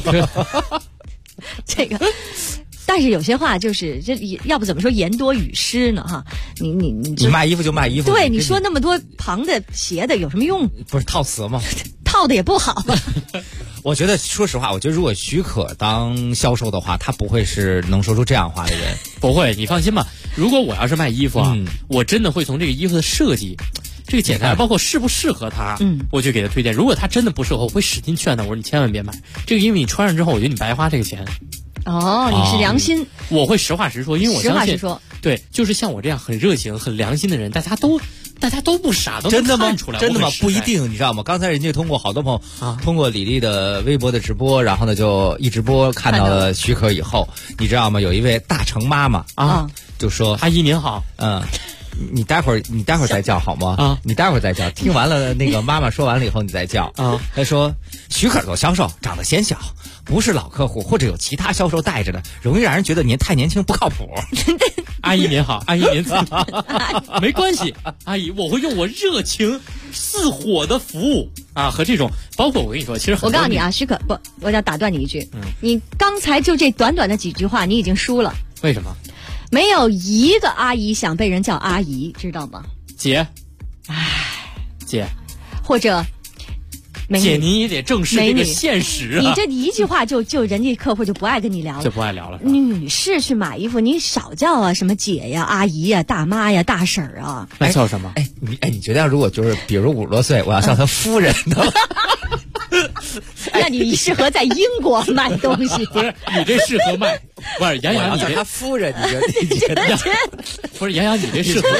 这个，但是有些话就是这，要不怎么说言多语失呢？哈，你卖衣服就卖衣服， 对，你说那么多旁的斜的有什么用？ 不是套词吗？ 泡的也不好。 我觉得，说实话，我觉得如果许可当销售的话，他不会是能说出这样话的人。 不会，你放心吧。如果我要是卖衣服啊，我真的会从这个衣服的设计、这个检查，包括适不适合他，我去给他推荐。如果他真的不适合，我会使劲劝他，我说你千万别买这个，因为你穿上之后，我觉得你白花这个钱。 哦，你是良心。 我会实话实说，因为我相信， 实话实说， 对，就是像我这样很热情、很良心的人，大家都不傻，都能看出来。 真的吗？不一定，你知道吗？刚才人家通过好多朋友通过李丽的微博的直播，然后呢就一直播看到了许可以后，你知道吗？有一位大成妈妈就说：“ 阿姨您好， 你待会儿再叫好吗？你待会儿再叫。听完了那个妈妈说完了以后，你再叫。他说许可做销售，长得显小，不是老客户或者有其他销售带着的，容易让人觉得您太年轻不靠谱。 阿姨您好，阿姨您没关系，阿姨我会用我热情似火的服务和这种，包括我跟你说，其实我告诉你啊，许可不，我要打断你一句，你刚才就这短短的几句话，你已经输了。 为什么？ 没有一个阿姨想被人叫阿姨，知道吗？ 姐，姐， 或者姐，您也得正视这个现实啊！ 你这一句话就人家客户就不爱跟你聊了， 就不爱聊了。 女士去买衣服，你少叫啊，什么姐呀、阿姨呀、大妈呀、大婶儿啊， 那叫什么？ 你觉得如果就是比如50多岁，我要叫她夫人的。 那你适合在英国卖东西。 不是你这适合卖，不是杨洋，你这他夫人，你觉得不是杨洋，你这适合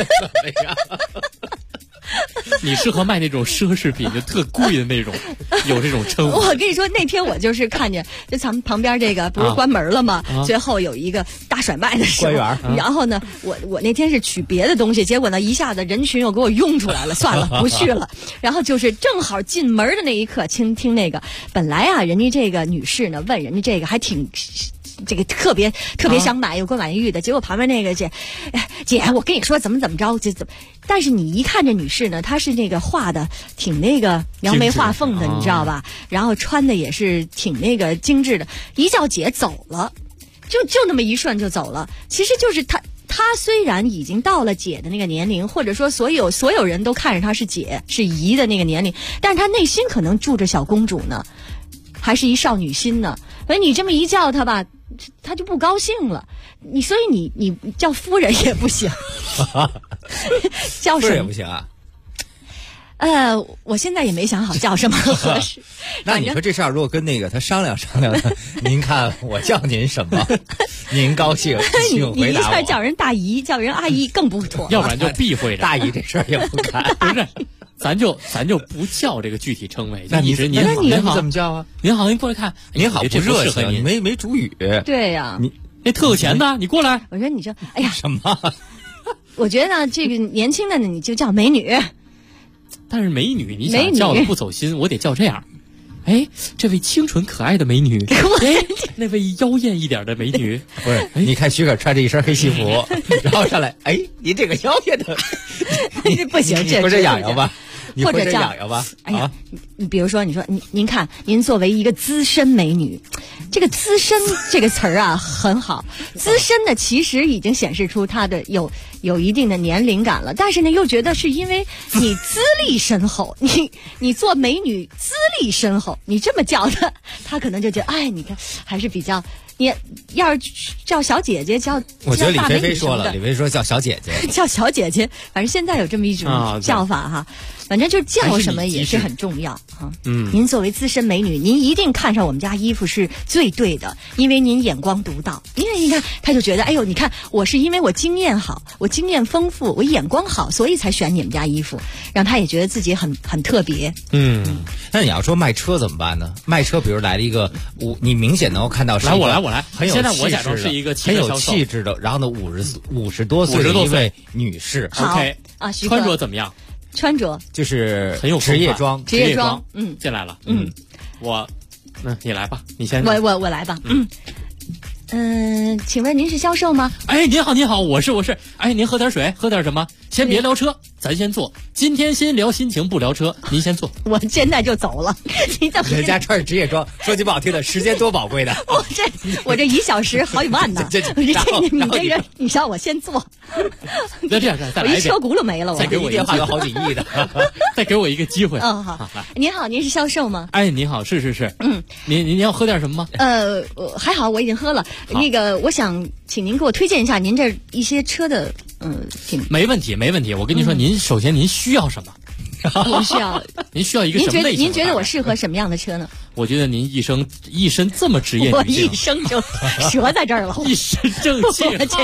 你适合卖那种奢侈品，就特贵的那种，有这种称呼。 我跟你说，那天我就是看见，就咱们旁边这个不是关门了吗？最后有一个大甩卖的时候，然后呢，我那天是取别的东西，结果呢一下子人群又给我涌出来了，算了，不去了。然后就是正好进门的那一刻，听那个，本来啊，人家这个女士呢问人家这个还挺。这个特别想买，有过满意欲的，结果旁边那个姐，我跟你说怎么着，但是你一看这女士呢，她是那个画的挺那个描眉画凤的，你知道吧？然后穿的也是挺那个精致的，一叫姐走了，就那么一瞬就走了。其实就是她虽然已经到了姐的那个年龄，或者说所有人都看着她是姐是姨的那个年龄，但是她内心可能住着小公主呢，还是一少女心呢。所以你这么一叫她吧，他就不高兴了，所以你叫夫人也不行，叫什么也不行啊？ 我现在也没想好叫什么合适。 那你说这事儿如果跟那个他商量，您看我叫您什么？您高兴？ 你一下叫人大姨，叫人阿姨更不妥， 要不然就避讳着大姨这事儿也不干。 不是，咱就不叫这个具体称谓。 那您好怎么叫啊？ 您好，您过来看。 您好，不热情，你没主语。 对呀， 你那特有钱的，你过来。 我说你这，哎呀， 什么？ 我觉得呢，这个年轻的呢，你就叫美女。 但是美女，你想叫的不走心，我得叫这样。这位清纯可爱的美女，那位妖艳一点的美女， 不是？你看许可穿着一身黑西服，然后上来，您这个妖艳的， 不行， 这不是痒痒吧？ 或者叫痒痒吧？ 哎呀，你比如说，你说您看，您作为一个资深美女，这个资深这个词儿啊很好，资深的其实已经显示出她的有一定的年龄感了，但是呢又觉得是因为你资历深厚，你做美女资历深厚，你这么叫她，她可能就觉得你看还是比较。你要是叫小姐姐叫， 我觉得李菲菲说了，李菲菲说叫小姐姐， 叫小姐姐，反正现在有这么一种叫法哈，反正就叫什么也是很重要哈。您作为资深美女，您一定看上我们家衣服是最对的，因为您眼光独到。因为你看，他就觉得，你看我是因为我经验好，我经验丰富，我眼光好，所以才选你们家衣服，让他也觉得自己很特别。 那你要说卖车怎么办呢？卖车，比如来了一个你明显能够看到是我来， 很有现在我假装是一个很有气质的，然后呢50多岁的一位女士。 OK 啊， 穿着怎么样？ 穿着就是很有职业装， 进来了。你来吧，你先。 我来吧。 请问您是销售吗？ 哎，您好，我是。哎，您喝点水，喝点什么？先别聊车，咱先坐。今天先聊心情，不聊车，您先坐。 我现在就走了。你怎么？ 人家穿着职业装，说句不好听的，时间多宝贵的。 我这1小时好几万呢。你这人，你让我先坐。 那这样，再来一遍。 我一车轱辘没了， 再给我电话有好几亿的。 再给我一个机会。 好。您好，您是销售吗？ 哎，您好，是。您要喝点什么吗？ 还好，我已经喝了。那个，我想请您给我推荐一下您这一些车的没问题。我跟您说，您首先您需要什么？ 我需要。 您需要一个什么类型？ 您觉得我适合什么样的车呢？ 我觉得您一身这么职业女性， 我一生就折在这儿了。 一身正气。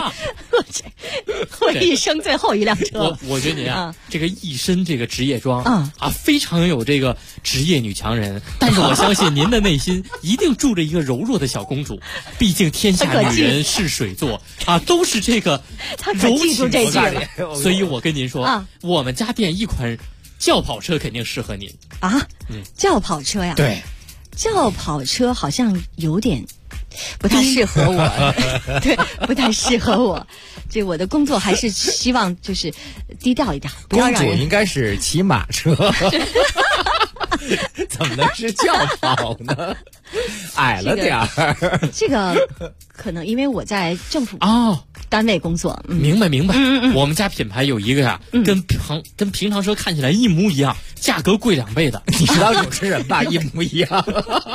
我一生最后一辆车。 我觉得您这个一身这个职业装非常有这个职业女强人。但是我相信您的内心一定住着一个柔弱的小公主。毕竟天下女人是水做都是这个柔情。 记住这句了。 所以我跟您说我们家店一款轿跑车肯定适合您轿跑车呀？ 对， 轿跑车好像有点不太适合我。对，不太适合我。这我的工作还是希望就是低调一点，不要让人。 公主应该是骑马车。怎么能是轿跑呢？矮了点儿。 这个可能因为我在政府单位工作。 明白。我们家品牌有一个呀，跟平常车看起来一模一样，价格贵2倍的。 你是当主持人吧？一模一样。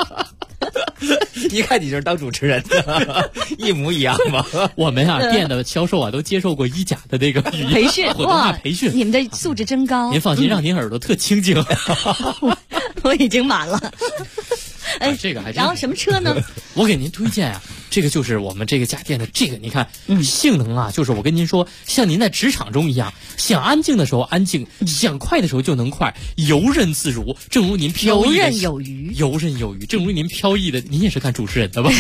一看你就是当主持人的，一模一样吗？ 我们店的销售都接受过1甲的这个语音培训， 普通话培训。 你们的素质真高。 您放心，让您耳朵特清净。 我已经满了。 这个还真。 然后什么车呢？ 我给您推荐这个就是我们这个家电的这个，你看性能就是我跟您说，像您在职场中一样，想安静的时候安静，想快的时候就能快，游刃自如。正如您飘逸的游刃有余。正如您飘逸的，您也是干主持人的吧？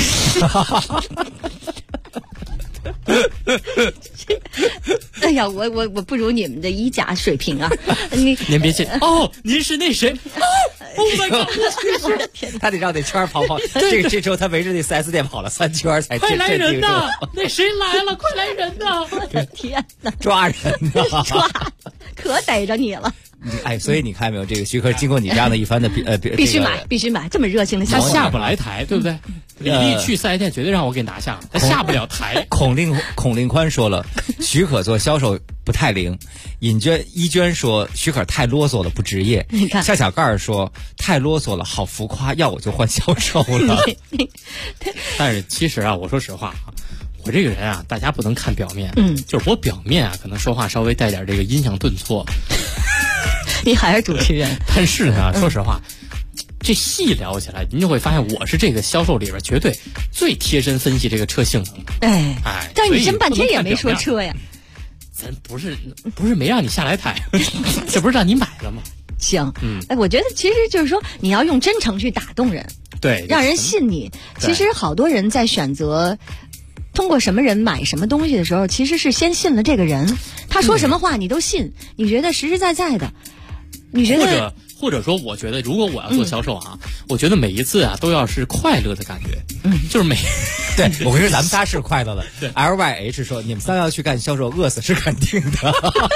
哎呀，我不如你们的1甲水平啊！ 您别信您是那谁？Oh my god！ 他得绕那圈跑。这周他围着那4S店跑了3圈才快来人呐！那谁来了？快来人呐！ 我的天哪！ 抓人呐！ 可逮着你了。 所以你看没有，这个徐克经过你这样的一番的必须买，这么热情的他下不来台，对不对？李丽去4S店绝对让我给拿下，他下不了台。 孔令宽说了，许可做销售不太灵。伊娟说许可太啰嗦了，不职业。 你看， 夏小盖说太啰嗦了，好浮夸，要我就换销售了。 但是其实我说实话我这个人大家不能看表面，就是我表面可能说话稍微带点这个阴阳顿挫。 你还是主持人。 但是呢，说实话，这细聊起来，您就会发现我是这个销售里边绝对最贴身分析这个车性能。 但是你这么半天也没说车呀。 咱不是没让你下来台，这不是让你买了吗？ 行，我觉得其实就是说你要用真诚去打动人， 对， 让人信你。其实好多人在选择通过什么人买什么东西的时候，其实是先信了这个人，他说什么话你都信，你觉得实实在在的。你觉得或者说，我觉得如果我要做销售我觉得每一次都要是快乐的感觉，就是对，我跟你说，咱们仨是快乐的。LYH 说你们仨要去干销售，饿死是肯定的。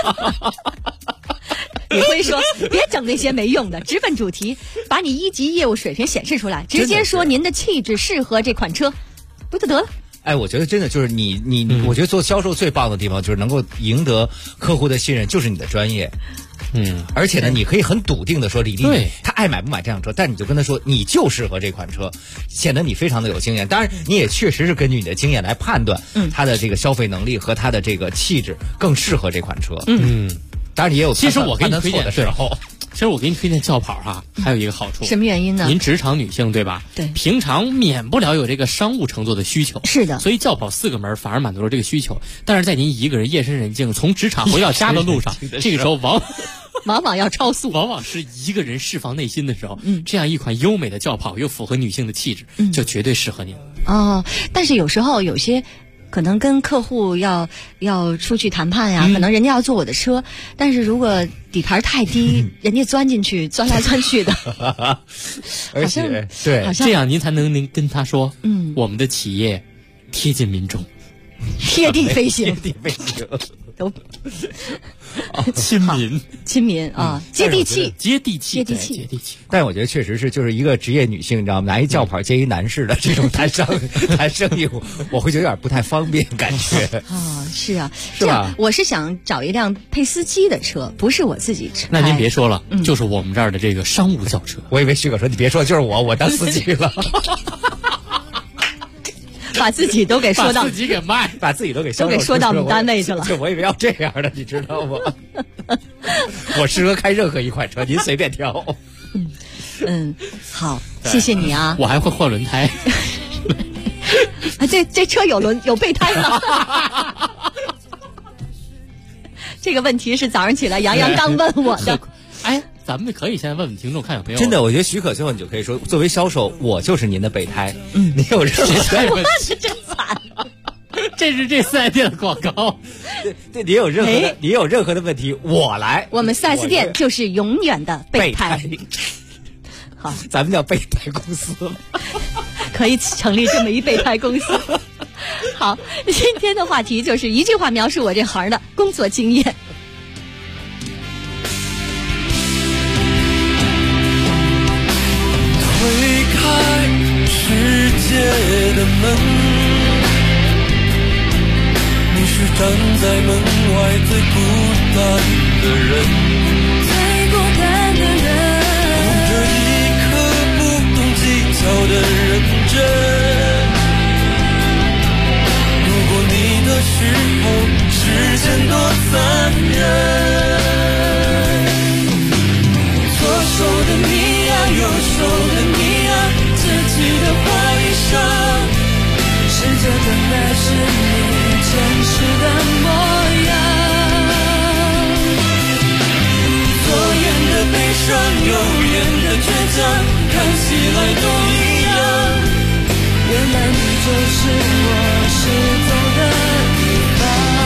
你会说别整那些没用的，直奔主题，把你1级业务水平显示出来，直接说您的气质适合这款车，不就得了？ 我觉得真的就是我觉得做销售最棒的地方就是能够赢得客户的信任，就是你的专业。而且呢，你可以很笃定的说，李丽，他爱买不买这辆车，但你就跟他说，你就适合这款车，显得你非常的有经验。当然，你也确实是根据你的经验来判断，他的这个消费能力和他的这个气质更适合这款车。当然也有。 其实我给你推荐的时候， 其实我给你推荐轿跑还有一个好处。 什么原因呢？ 您职场女性对吧？ 对， 平常免不了有这个商务乘坐的需求。 是的。 所以轿跑4个门反而满足了这个需求。但是在您一个人夜深人静从职场回到家的路上，这个时候往往要超速， 往往是一个人释放内心的时候，这样一款优美的轿跑又符合女性的气质，就绝对适合您。 但是有时候有些可能跟客户要出去谈判呀，可能人家要坐我的车，但是如果底盘太低，人家钻进去钻来钻去的， 而且对， 这样您才能跟他说，我们的企业贴近民众， 贴地飞行， 贴地飞行， 都亲民啊，接地气。 但是我觉得确实是，就是一个职业女性，你知道吗？拿一轿跑接一男士的这种谈生意，我会觉得有点不太方便，感觉。 是啊， 是吧？ 我是想找一辆配司机的车，不是我自己车。 那您别说了，就是我们这儿的这个商务轿车。 我以为许可说你别说，就是我当司机了。 把自己都给说到， 把自己给卖， 把自己都给说到我们单位去了。 就我以为要这样的，你知道吗？我适合开任何一款车，您随便挑。 好，谢谢你啊。 我还会换轮胎。 这车有备胎吗？这个问题是早上起来杨洋刚问我的。 哎，咱们可以现在问问听众看有没有。 真的，我觉得许可最后你就可以说，作为销售，我就是您的备胎。你有任何问题？真惨。 这是这4S店的广告。 对，你有任何的问题，我来。 我们4S店就是永远的备胎。好， 咱们叫备胎公司， 可以成立这么一备胎公司。好，今天的话题就是一句话描述我这行的工作经验。 推开世界的门，你是站在门外最孤单的人，最孤单的人，有着一颗不懂技巧的认真。如果你的时候时间多残忍，左手的你啊，右手的你啊，自己的花衣裳，试着等待是你真实的模样。左眼的悲伤，右眼的倔强，看起来都一样。原来你就是我失踪的地方。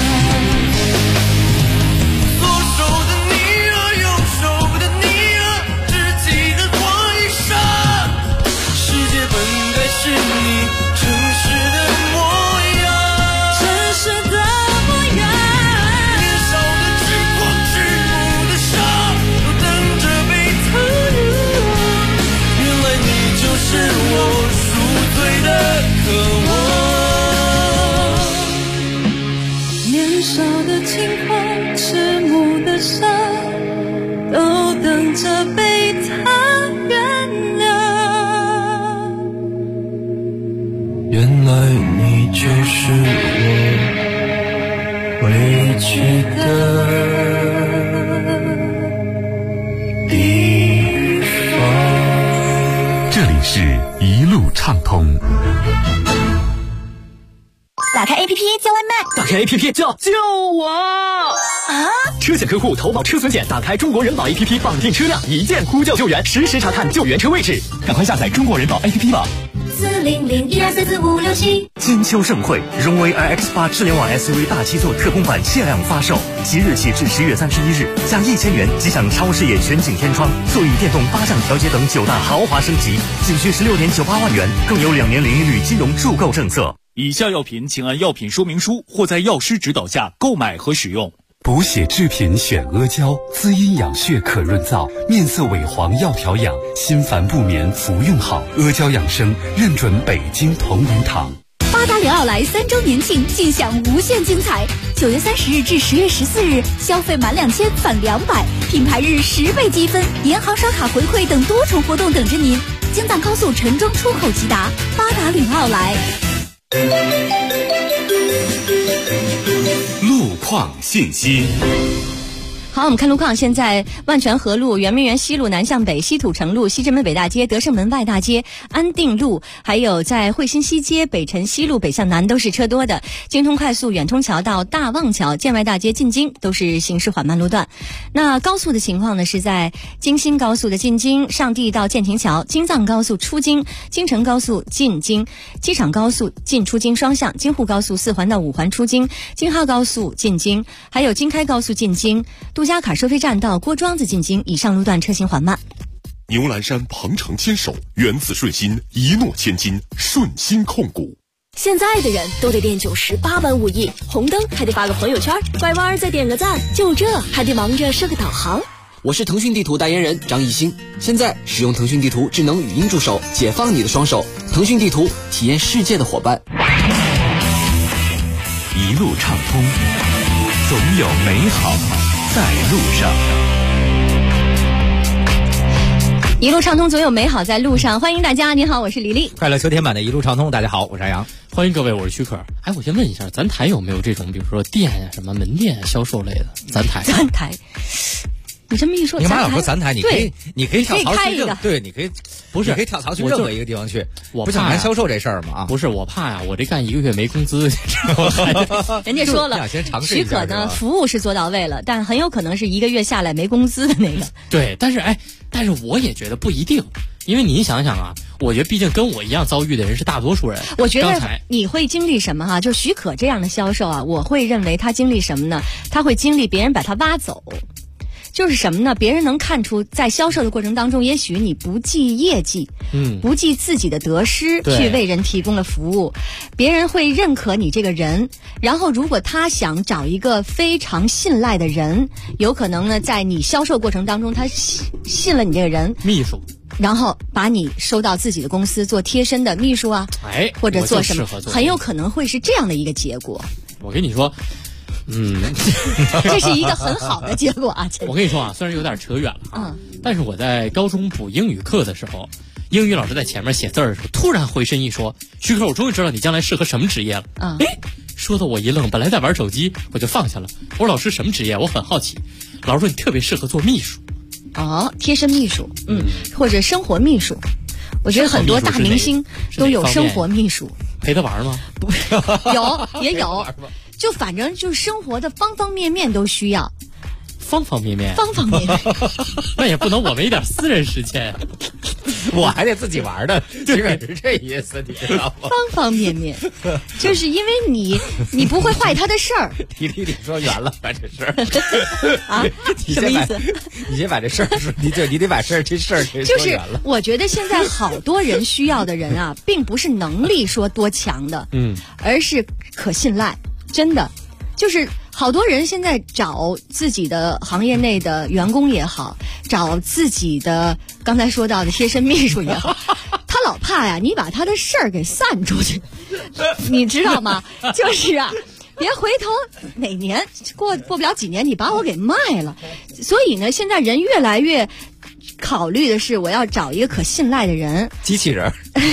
左手的你啊，右手的你啊，自己的花衣裳，世界本该是你真实的模样，真实的模样。年少的痴狂，赤裸的伤，都等着被他遗忘。原来你就是我赎罪的渴望。年少的轻狂，迟暮的伤，都等着被他原谅。原来你就是我委屈的地方。 这里是一路畅通。 打开 APP 叫外卖， 打开 APP 叫救我啊！ 车险客户投保车损险，打开中国人保 APP 绑定车辆，一键呼叫救援，实时查看救援车位置。赶快下载中国人保 APP 吧。 40012445567。 金秋盛会，荣威 iX8 智联网 SUV 大七座特供版限量发售，即日起至10月31日，加1000元即享超视野全景天窗、座椅电动8项调节等9大豪华升级，仅需16.98万元，更有2年零利率金融助购政策。 以下药品请按药品说明书或在药师指导下购买和使用。 补血制品选阿胶，滋阴养血可润燥，面色萎黄要调养，心烦不眠服用好。阿胶养生认准北京同仁堂。 八达岭奥莱3周年庆，尽享无限精彩。9月30日至10月14日，消费满2000返200，品牌日10倍积分，银行刷卡回馈等多重活动等着您。京藏高速陈庄出口直达，八达岭奥莱。 路况信息。 好，我们看路况。现在万泉河路、圆明园西路南向北、西土城路、西直门北大街、德胜门外大街、安定路，还有在惠新西街、北辰西路北向南都是车多的。京通快速远通桥到大望桥、建外大街进京都是行驶缓慢路段。那高速的情况呢，是在京新高速的进京、上地到建亭桥、京藏高速出京、京承高速进京、机场高速进出京双向、京沪高速4环到5环出京、京哈高速进京，还有京开高速进京、杜家坎收费站到郭庄子进京，以上路段车行缓慢。 牛栏山鹏程牵手，缘字顺心，一诺千金，顺心控股。 现在的人都得练98般武艺，红灯还得发个朋友圈，拐弯再点个赞，就这还得忙着设个导航。 我是腾讯地图代言人张艺兴，现在使用腾讯地图智能语音助手，解放你的双手。腾讯地图，体验世界的伙伴。 一路畅通，总有美好在路上。 一路畅通，总有美好在路上。欢迎大家，你好，我是李丽。 快乐秋天版的一路畅通，大家好，我是杨。 欢迎各位，我是徐可。哎，我先问一下，咱台有没有这种，比如说店呀、什么门店销售类的？咱台， 你这么一说， 你妈老说咱台，你可以跳槽去对，你可以不是你可以跳槽去任何一个地方去。 我不想谈销售这事儿嘛啊？ 不是，我怕呀，我这干1个月没工资。 人家说了，许可呢，服务是做到位了，但很有可能是1个月下来没工资的那个。 对，但是我也觉得不一定，因为你想想啊，我觉得毕竟跟我一样遭遇的人是大多数人。 我觉得你会经历什么哈？就是许可这样的销售啊，我会认为他经历什么呢？他会经历别人把他挖走。就是什么呢？别人能看出，在销售的过程当中，也许你不计业绩，不计自己的得失，去为人提供了服务，别人会认可你这个人。然后，如果他想找一个非常信赖的人，有可能呢，在你销售过程当中，他信了你这个人， 秘书， 然后把你收到自己的公司做贴身的秘书啊，或者做什么，很有可能会是这样的一个结果。 我跟你说。 这是一个很好的结果啊！ 我跟你说啊，虽然有点扯远了啊，但是我在高中补英语课的时候，英语老师在前面写字的时候，突然回身一说：“徐可，我终于知道你将来适合什么职业了。”说的我一愣，本来在玩手机，我就放下了。我说：“老师，什么职业？我很好奇。”老师说：“你特别适合做秘书。”哦， 贴身秘书，或者生活秘书。我觉得很多大明星都有生活秘书。 陪他玩吗？ 也有。就反正就是生活的方方面面都需要， 方方面面， 那也不能我没点私人时间， 我还得自己玩的，这个是这意思，你知道吗？ 方方面面，就是因为你不会坏他的事儿。 你说圆了把这事儿啊？什么意思？ 你先把这事儿说，你得把这事儿给说圆了。 就是我觉得现在好多人需要的人啊，并不是能力说多强的，而是可信赖。真的，就是好多人现在找自己的行业内的员工也好，找自己的刚才说到的贴身秘书也好，他老怕呀，你把他的事儿给散出去，你知道吗？就是啊，别回头哪年过不了几年，你把我给卖了。所以呢，现在人越来越考虑的是，我要找一个可信赖的人。 机器人。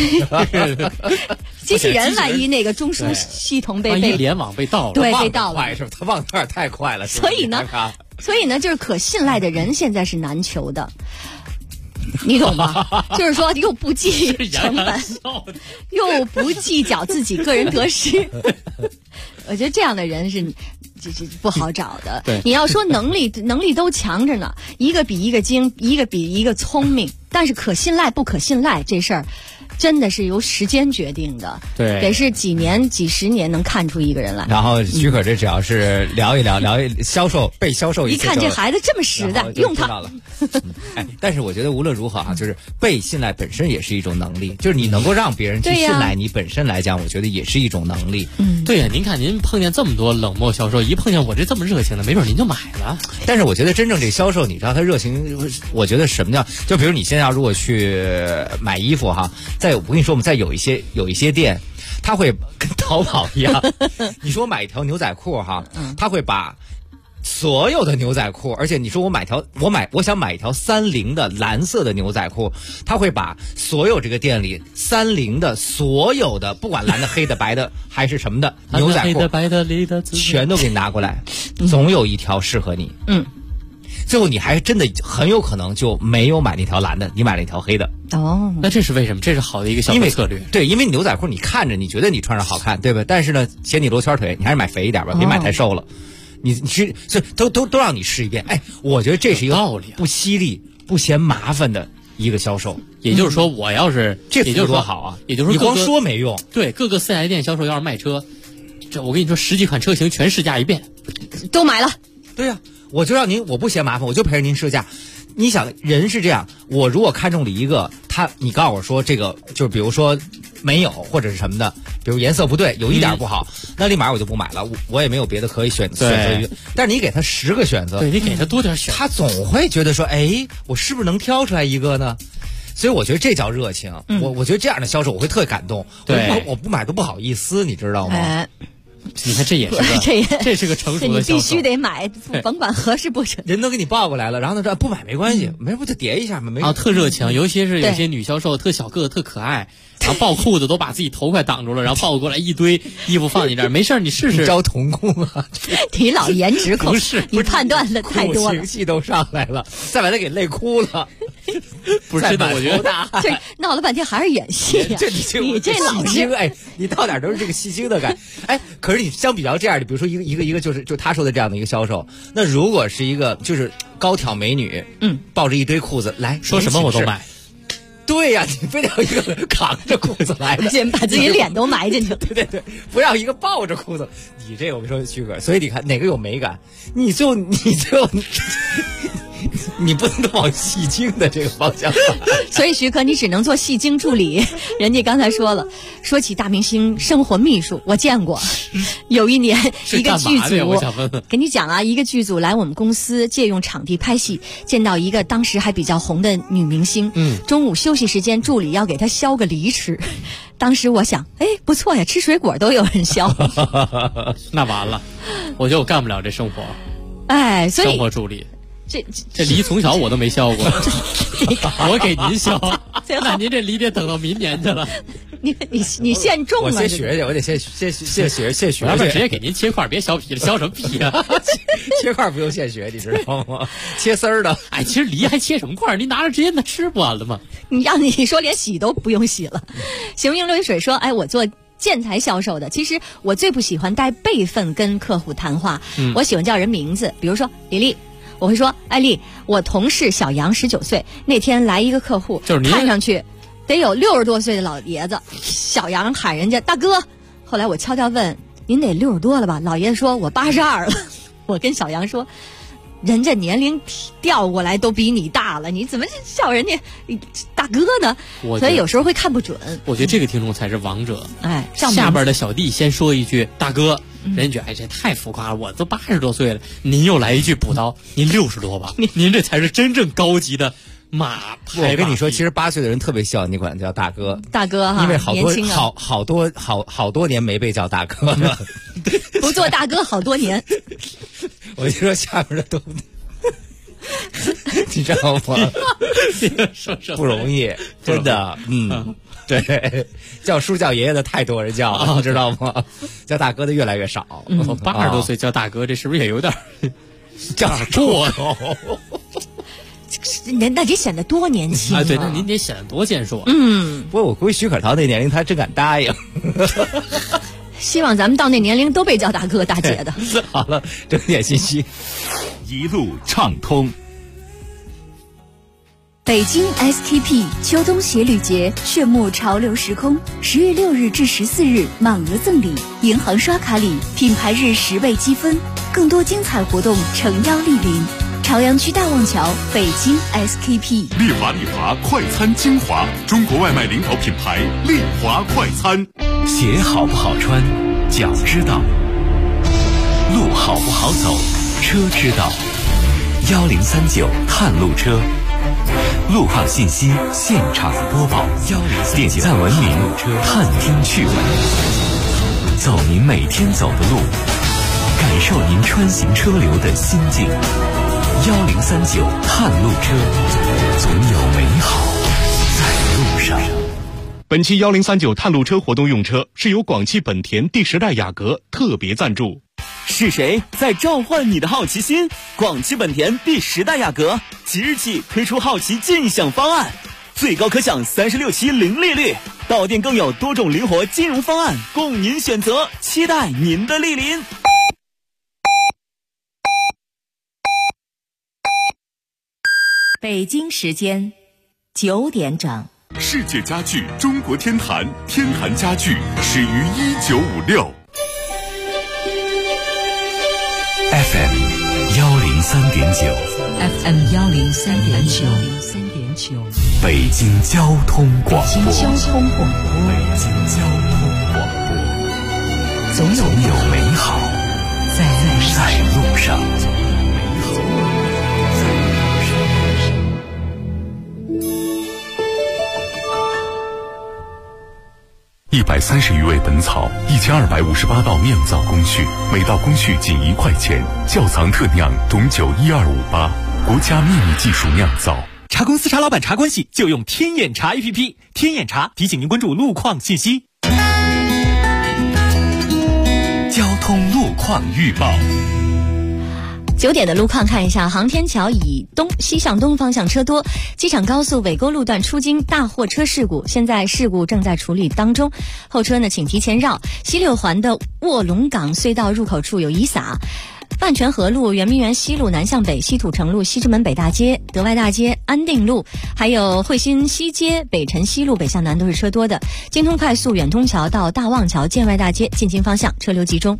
机器人万一那个中枢系统被联网被盗了， 对，被盗了， 快是吧？他忘的有点太快了。 所以呢，就是可信赖的人现在是难求的，你懂吧？就是说又不计成本，又不计较自己个人得失。我觉得这样的人是不好找的。你要说能力都强着呢，一个比一个精，一个比一个聪明，但是可信赖不可信赖这事儿。真的是由时间决定的， 对， 得是几年、几十年能看出一个人来。 然后许可这只要是聊一销售被销售一次， 一看这孩子这么实在，用它了。但是我觉得无论如何啊，就是被信赖本身也是一种能力，就是你能够让别人去信赖你本身来讲，我觉得也是一种能力。 对呀，您看您碰见这么多冷漠销售，一碰见我这么热情的，没准您就买了。 但是我觉得真正这销售，你知道他热情，我觉得什么叫？就比如你现在如果去买衣服哈。我跟你说，我们在有一些店，他会跟淘宝一样。你说我买一条牛仔裤哈，他会把所有的牛仔裤，而且你说我想买一条30的蓝色的牛仔裤，他会把所有这个店里30的所有的，不管蓝的、黑的、白的还是什么的牛仔裤，全都给你拿过来，总有一条适合你。最后你还真的很有可能就没有买那条蓝的，你买了一条黑的。 哦， 那这是为什么？这是好的一个销售策略。 对，因为牛仔裤你看着你觉得你穿上好看，对吧？但是呢，嫌你罗圈腿，你还是买肥一点吧，别买太瘦了。你去都让你试一遍。哎，我觉得这是一个道理，不犀利、不嫌麻烦的一个销售。 也就是说，我要是这也就是说好啊， 也就是说你光说没用。 对，各个4S店销售要是卖车，这我跟你说10几款车型全试驾一遍， 都买了。 对呀。我就让您，我不嫌麻烦，我就陪着您试驾。你想，人是这样，我如果看中了一个，你告诉我说这个，就比如说没有或者是什么的， 比如颜色不对，有一点不好，那立马我就不买了，我也没有别的可以选择。但是你给他10个选择， 对，你给他多点选择， 他总会觉得说，哎，我是不是能挑出来一个呢？所以我觉得这叫热情。我觉得这样的销售我会特别感动。 对， 我不买都不好意思，你知道吗？ 你看这也是这是个成熟的销售， 你必须得买，甭管合适不合适。 人都给你抱过来了，然后呢说不买没关系，没不就叠一下嘛，没啊，特热情，尤其是有些女销售特小个子特可爱，然后抱裤子都把自己头快挡住了，然后抱过来一堆衣服放你这儿，没事你试试。 招童工啊？ 你老颜值控，你判断的太多了， 情绪都上来了，再把他给累哭了。 不是的，我觉得这闹了半天还是演戏呀。你这老精，哎，你到哪都是这个戏精的感。哎，可是你相比较这样的，比如说一个就他说的这样的一个销售，那如果是一个就是高挑美女，抱着一堆裤子来， 说什么我都买。 对呀，你非得要一个扛着裤子来的， 先把自己脸都埋进去。 对，不要一个抱着裤子。你这个我跟你说，徐哥，所以你看哪个有美感，你就。你不能往戏精的这个方向走， 所以徐克你只能做戏精助理。人家刚才说了，说起大明星生活秘书，我见过。有一年一个剧组， 我想问问， 跟你讲啊，一个剧组来我们公司借用场地拍戏，见到一个当时还比较红的女明星。中午休息时间，助理要给她削个梨吃。当时我想，哎，不错呀，吃水果都有人削。 那完了，我觉得我干不了这生活。 哎，所以生活助理。 这梨从小我都没削过，我给您削，那您这梨得等到明年去了。 你现种了， 我先学去，我得先学， 要不然直接给您切块，别削皮了，削什么皮啊？ 切块不用现学，你知道吗？切丝儿的。 哎，其实梨还切什么块？你拿着直接吃不完了吗？ 你让你说连洗都不用洗了。行云流水说，哎，我做建材销售的，其实我最不喜欢带辈分跟客户谈话，我喜欢叫人名字，比如说李丽。我会说，艾丽，我同事小杨19岁，那天来一个客户， 就是您看上去得有60多岁的老爷子。小杨喊人家大哥，后来我悄悄问，您得60多了吧？老爷子说我82了。我跟小杨说，人家年龄调过来都比你大了，你怎么叫人家大哥呢？所以有时候会看不准。 我觉得这个听众才是王者。 哎， 下边的小弟先说一句大哥，人家觉得哎这太浮夸了，我都80多岁了，您又来一句补刀，您60多吧？您这才是真正高级的马拍。 我跟你说，其实8岁的人特别希望你管他叫大哥， 大哥哈， 因为好多年没被叫大哥了， 不做大哥好多年。 我就说下边的都。你知道吗？不容易，真的。对，叫叔叫爷爷的太多人叫了，知道吗？叫大哥的越来越少。 80多岁叫大哥，这是不是也有点叫过头？ 那你显得多年轻啊！ 对，那您得显得多健硕。 不过我估计徐可涛那年龄，他真敢答应。 希望咱们到那年龄都被叫大哥大姐的。 好了，整点信息， 一路畅通。 北京 SKP 秋冬鞋履节炫目潮流时空，10月6日至14日满额赠礼，银行刷卡礼，品牌日10倍积分，更多精彩活动诚邀莅临。朝阳区大望桥，北京 SKP。 丽华快餐精华，中国外卖领导品牌丽华快餐。 鞋好不好穿，脚知道；路好不好走，车知道。1039探路车。路况信息现场播报，点赞文明，探听趣闻，走您每天走的路，感受您穿行车流的心境。1039探路车，总有美好在路上。 本期1039探路车活动用车是由广汽本田第10代雅阁特别赞助。 是谁在召唤你的好奇心？广汽本田第10代雅阁即日起推出好奇尽享方案，最高可享36期零利率，到店更有多种灵活金融方案供您选择，期待您的莅临。 北京时间9点整。 世界家具中国天坛，天坛家具始于1956。 FM 103.9 FM 103.9 北京交通广播。 北京交通广播。 北京交通广播。 总有美好在路上。130余味本草，1258道酿造工序，每道工序仅1块钱。窖藏特酿种酒12588，国家秘密技术酿造。 茶公司茶老板茶关系就用天眼查 APP， 天眼查提醒您关注路况信息。 交通路况预报。 9点的路况看一下，航天桥以东西向东方向车多，机场高速纬沟路段出京大货车事故，现在事故正在处理当中，后车呢请提前绕。西六环的卧龙岗隧道入口处有遗撒。万泉河路、圆明园西路南向北、西土城路、西直门北大街、德外大街、安定路，还有汇新西街、北辰西路北向南都是车多的。京通快速远通桥到大望桥、建外大街进京方向车流集中。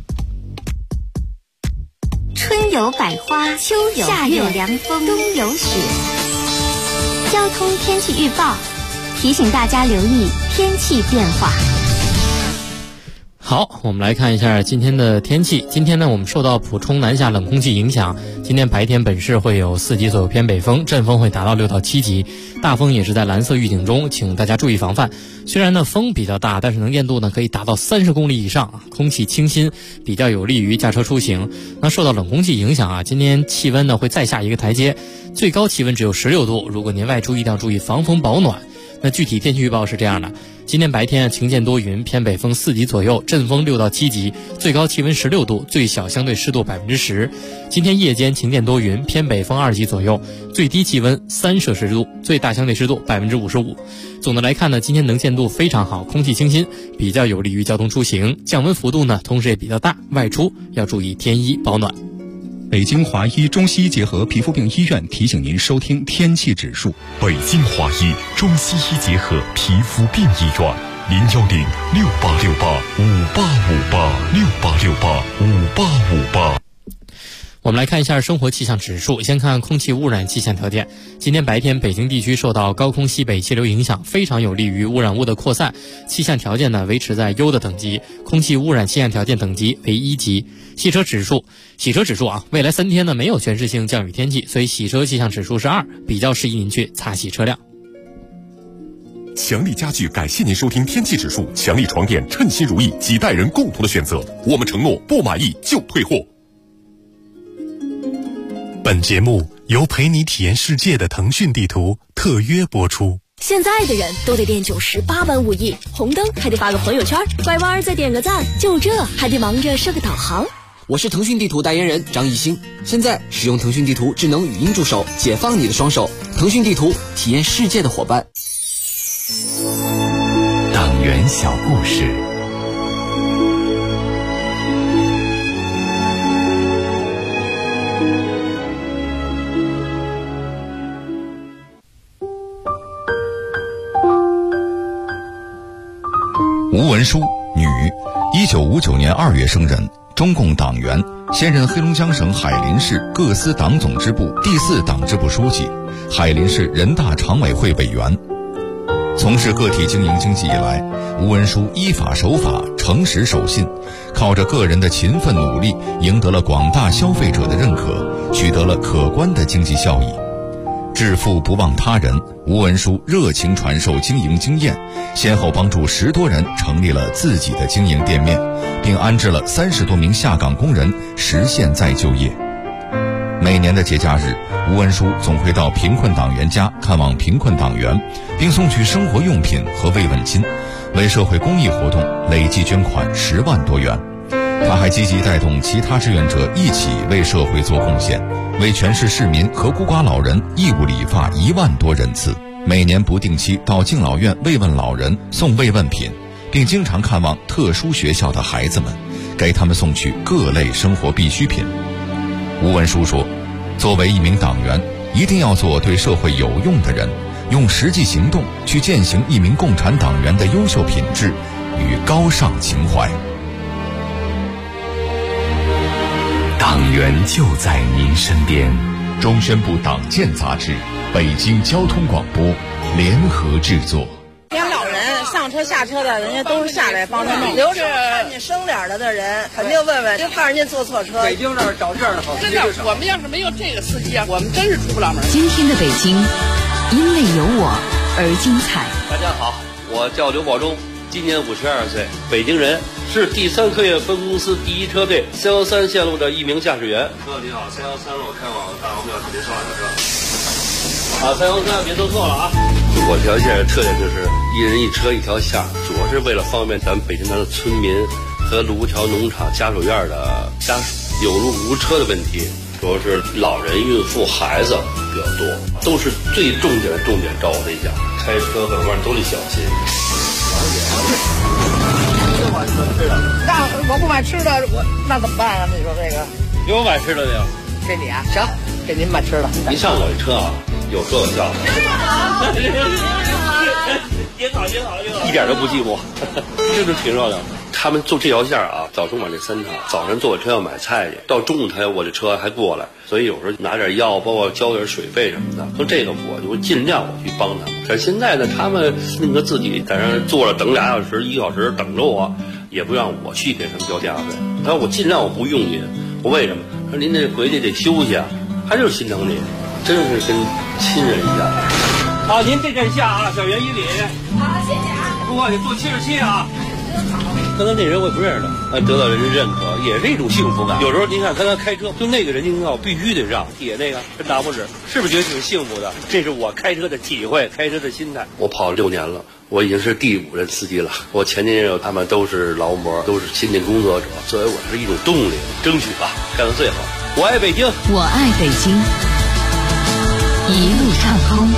春有百花，秋有夏有凉风，冬有雪。交通天气预报提醒大家留意天气变化。 好，我们来看一下今天的天气。今天呢，我们受到普冲南下冷空气影响，今天白天本市会有4级左右偏北风，阵风会达到6到7级，大风也是在蓝色预警中，请大家注意防范。虽然呢风比较大，但是能见度呢可以达到30公里以上，空气清新，比较有利于驾车出行。那受到冷空气影响啊，今天气温呢会再下一个台阶，最高气温只有16度，如果您外出一定要注意防风保暖。那具体天气预报是这样的，今天白天晴间多云，偏北风4级左右，阵风6到7级，最高气温16度，最小相对湿度10%。今天夜间晴间多云，偏北风2级左右，最低气温3摄氏度，最大相对湿度55%。总的来看呢，今天能见度非常好，空气清新，比较有利于交通出行，降温幅度呢同时也比较大，外出要注意添衣保暖。 北京华医中西医结合皮肤病医院提醒您收听天气指数。 北京华医中西医结合皮肤病医院，0106868585858，68685858。 我们来看一下生活气象指数，先看空气污染气象条件。今天白天北京地区受到高空西北气流影响，非常有利于污染物的扩散，气象条件呢维持在优的等级，空气污染气象条件等级为1级。洗车指数啊，未来3天呢没有全市性降雨天气，所以洗车气象指数是2，比较适宜您去擦洗车辆。 强力家具感谢您收听天气指数，强力床垫称心如意，几代人共同的选择，我们承诺不满意就退货。 本节目由陪你体验世界的腾讯地图特约播出。 现在的人都得练98般武艺，红灯还得发个朋友圈，拐弯再点个赞，就这还得忙着设个导航。 我是腾讯地图代言人张艺兴，现在使用腾讯地图智能语音助手，解放你的双手。腾讯地图，体验世界的伙伴。 党员小故事。 吴文书，女，1959年2月生人，中共党员，现任黑龙江省海林市各司党总支部第4党支部书记，海林市人大常委会委员。从事个体经营经济以来，吴文书依法守法，诚实守信，靠着个人的勤奋努力，赢得了广大消费者的认可，取得了可观的经济效益。致富不忘他人，吴文书热情传授经营经验，先后帮助10多人成立了自己的经营店面，并安置了30多名下岗工人，实现再就业。每年的节假日，吴文书总会到贫困党员家看望贫困党员，并送去生活用品和慰问金，为社会公益活动累计捐款10万多元。他还积极带动其他志愿者一起为社会做贡献，为全市市民和孤寡老人义务理发1万多人次，每年不定期到敬老院慰问老人，送慰问品，并经常看望特殊学校的孩子们，给他们送去各类生活必需品。吴文书说，作为一名党员，一定要做对社会有用的人，用实际行动去践行一名共产党员的优秀品质与高尚情怀。 党员就在您身边。中宣部党建杂志，北京交通广播联合制作。 养老人上车下车的人家都是下来帮他弄。留着看见生脸的人，肯定问问，就怕人家坐错车。 北京这儿找这儿的好。真的，我们要是没有这个司机啊，我们真是出不了门。 今天的北京，因为有我而精彩。 大家好，我叫刘宝忠，今年52岁，北京人，是第3科业分公司第1车队313线路的一名驾驶员。哥你好，313路开往大王庙特别上的车。313别走错了啊！我这条线的特点就是一人一车一条线，主要是为了方便咱们北京南的村民和卢桥农场家属院的家属。有路无车的问题，主要是老人、孕妇、孩子比较多，都是最重点照顾一下。开车拐弯都得小心。 那我不买吃的，那怎么办啊？你说这个？ 给我买吃的去。 给你啊，行，给您买吃的。 您上我这车啊，有说有笑。您好，一点都不寂寞，这就挺热闹。他们坐这条线啊，早中晚这3趟。早上坐我车要买菜去，到中午我这车还过来，所以有时候拿点药，包括交点水费什么的。说这个我就尽量去帮他们。可是现在呢，他们宁可自己在那坐着等2小时、1个小时等着我，也不让我去给他们交电话费。他说我尽量我不用您，我为什么？说您这回去得休息啊，他就是心疼你，真是跟亲人一样。好，您这站下啊，小袁1里。好，谢谢啊。不过你坐77啊。刚才那人我也不认识他，得到人家认可，也是一种幸福感。有时候您看跟他开车，就那个人您看我必须得让，铁那个跟大拇指，是不是觉得挺幸福的？这是我开车的体会，开车的心态。我跑了6年了，我已经是第5任司机了。我前年有他们都是劳模，都是新进工作者，作为我是一种动力，争取吧，干到最好。我爱北京， 我爱北京，一路畅通。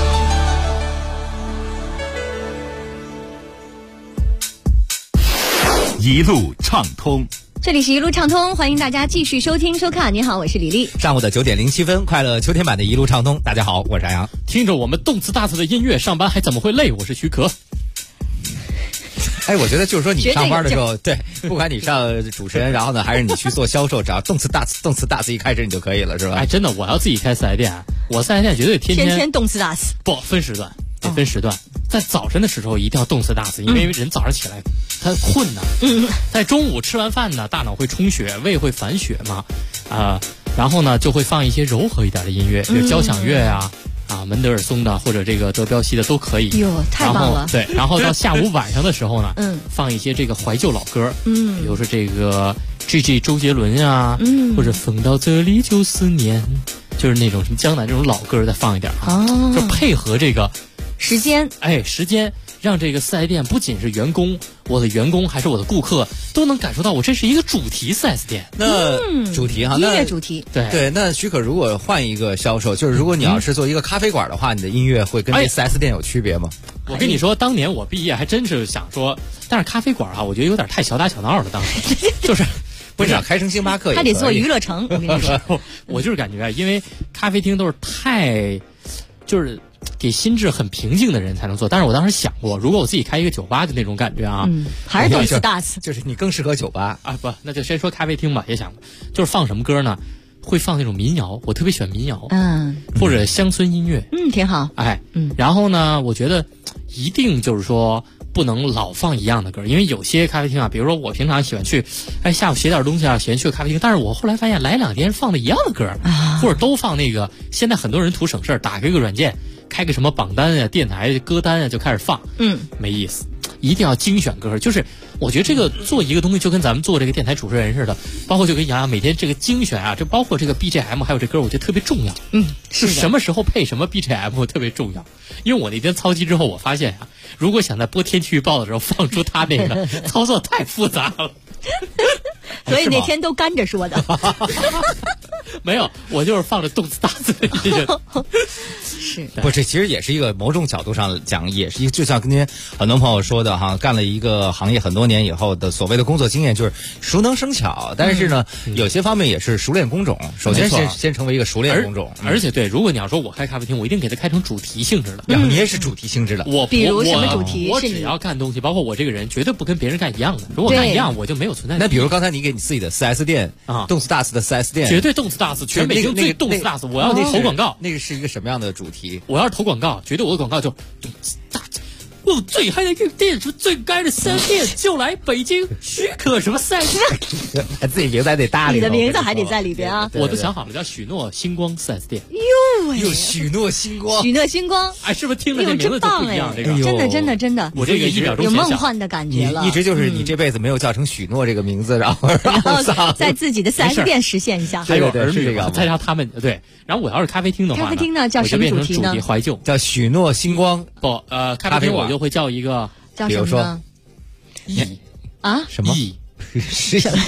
一路畅通， 这里是一路畅通，欢迎大家继续收听收看。你好，我是李丽。 上午的9点07分，快乐秋天版的一路畅通。大家好，我是杨洋。 听着我们动次大次的音乐，上班还怎么会累？我是许可。 哎，我觉得就是说你上班的时候，对，不管你上主持人，然后呢，还是你去做销售，只要动次大次一开始你就可以了，是吧？ 哎，真的，我要自己开4S店，我4S店绝对天动次大次， 不分时段，得分时段。在早晨的时候一定要动次大次，因为人早上起来他困呐。在中午吃完饭呢，大脑会充血，胃会反血嘛，然后呢就会放一些柔和一点的音乐，比如交响乐呀。门德尔松的或者这个德彪西的都可以。 哟，太棒了！ 对，然后到下午晚上的时候呢，放一些这个怀旧老歌，比如说这个 G.G. 周杰伦呀，或者风到这里就思念，就是那种什么江南这种老歌再放一点就配合这个时间， 时间让这个4S店不仅是员工，我的员工还是我的顾客都能感受到我这是一个主题4S店。 那主题哈， 音乐主题， 对。那许可如果换一个销售，就是如果你要是做一个咖啡馆的话，你的音乐会跟这 4S 店有区别吗？ 我跟你说，当年我毕业还真是想说，但是咖啡馆我觉得有点太小打小闹了，当时就是不是开成星巴克， 还得做娱乐城。我跟你说， 我就是感觉因为咖啡厅都是太就是给心智很平静的人才能做，但是我当时想过，如果我自己开一个酒吧，就那种感觉啊， 还是动次大次， 就是你更适合酒吧啊。不，那就先说咖啡厅吧。也想过，就是放什么歌呢？会放那种民谣，我特别喜欢民谣，或者乡村音乐， 挺好。 然后呢，我觉得一定就是说不能老放一样的歌，因为有些咖啡厅比如说我平常喜欢去，下午写点东西喜欢去咖啡厅，但是我后来发现来2天放的一样的歌，或者都放那个，现在很多人图省事儿，打开一个软件，开个什么榜单电台歌单就开始放，没意思。一定要精选歌，就是我觉得这个做一个东西就跟咱们做这个电台主持人似的，包括就跟杨洋每天这个精选这包括这个 BGM 还有这歌，我觉得特别重要。是什么时候配什么 BGM 特别重要，因为我那天操机之后，我发现如果想在播天气预报的时候放出他那个操作太复杂了。 所以那天都干着说的。 没有，我就是放着动次打次的音乐。 是， 不，这其实也是一个某种角度上讲，也是就像跟您很多朋友说的干了一个行业很多年以后的所谓的工作经验，就是熟能生巧。但是呢，有些方面也是熟练工种。首先先成为一个熟练工种， 而且对，如果你要说我开咖啡厅，我一定给它开成主题性质的。 你也是主题性质的。 比如什么主题？ 我只要干东西，包括我这个人绝对不跟别人干一样的。如果干一样，我就没有存在。 那比如刚才你给你自己的4S 店动次大次的4S 店， 绝对动次大次，全北京最动次大次。我要投广告， 那个是一个什么样的主题？ 我要是投广告，绝对我的广告就动次大次。 最嗨的用电出最该的4S店就来北京许可什么4S店， 自己名字还得搭里， 你的名字还得在里边啊。 我都想好了，叫许诺星光4S店。 哟喂， 许诺星光， 许诺星光， 哎，是不是听了这名字就不一样？这个真的， 我这个1秒钟有梦幻的感觉了。 一直就是你这辈子没有叫成许诺这个名字，然后在自己的4S店实现一下。 还有儿女再让他们对。然后我要是咖啡厅的话， 咖啡厅呢叫什么主题呢？ 怀旧， 叫许诺星光。 不，咖啡厅我就会叫一个， 叫什么呢？啊？ 什么？ 是什么？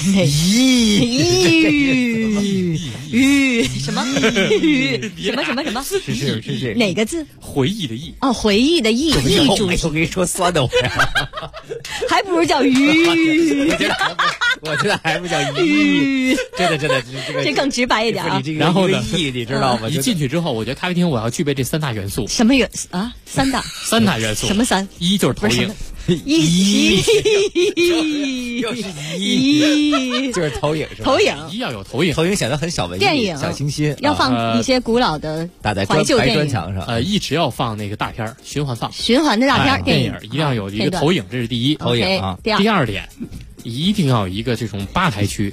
什么？什么？ 是哪个字？ 回忆的忆。 哦，回忆的忆。 我跟你说酸的我呀， 还不如叫鱼。 我觉得还不叫鱼。真的， 这更直白一点啊。 然后呢？ 你知道吗？ 一进去之后，我觉得咖啡厅我要具备这3大元素。 什么元素啊？3大元素。 什么3？ 一就是投影。 又是一，就是投影是吧？ 投影要有投影， 投影显得很小文艺， 电影小清新， 要放一些古老的打在怀旧电影砖墙上。 一直要放那个大片循环放， 循环的大片电影一定要有一个投影，这是第一。 投影啊。 第二点，一定要有一个这种吧台区。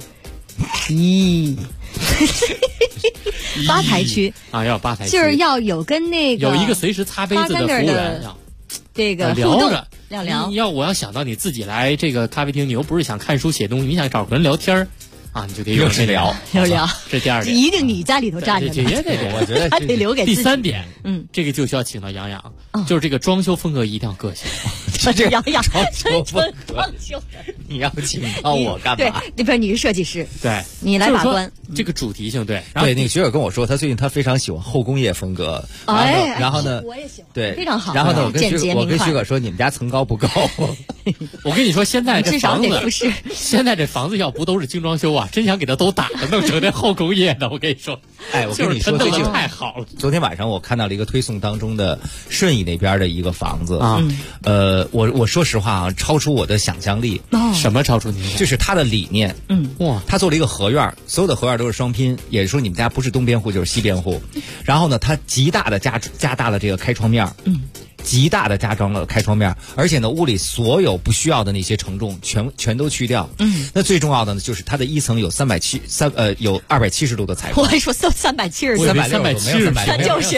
吧台区啊，要有吧台区， 就是要有跟那个有一个随时擦杯子的服务员。 这个聊着聊， 我要想到你自己来这个咖啡厅，你又不是想看书写东西，你想找个人聊天啊，你就得又是聊， 这第2点， 一定你在里头站着， 我觉得还得留给自己。 第3点，这个就需要请到杨洋，就是这个装修风格一定要个性。 这杨洋装修风格，你要请到我干嘛？ 对，不是你是设计师， 对， 你来把关。 这个主题性对， 对，那个学友跟我说，他最近他非常喜欢后工业风格。然后呢， 我也喜欢， 对， 非常好。 然后呢，我跟徐可说，你们家层高不够。 我跟你说，现在这房子， 现在这房子要不都是精装修啊，真想给它都打了，弄成这后工业的。我跟你说， 我跟你说， 最近太好了。 昨天晚上我看到了一个推送当中的顺义那边的一个房子啊，我说实话啊，超出我的想象力。 什么超出你？ 就是他的理念。哇，他做了一个合院，所有的合院都是双拼，也就是说你们家不是东边户就是西边户。然后呢，他极大的加大了这个开窗面。极大的加装了开窗面，而且呢，屋里所有不需要的那些承重全都去掉。那最重要的呢，就是它的1层有有270度的采光。 我还说370度 ，370 就是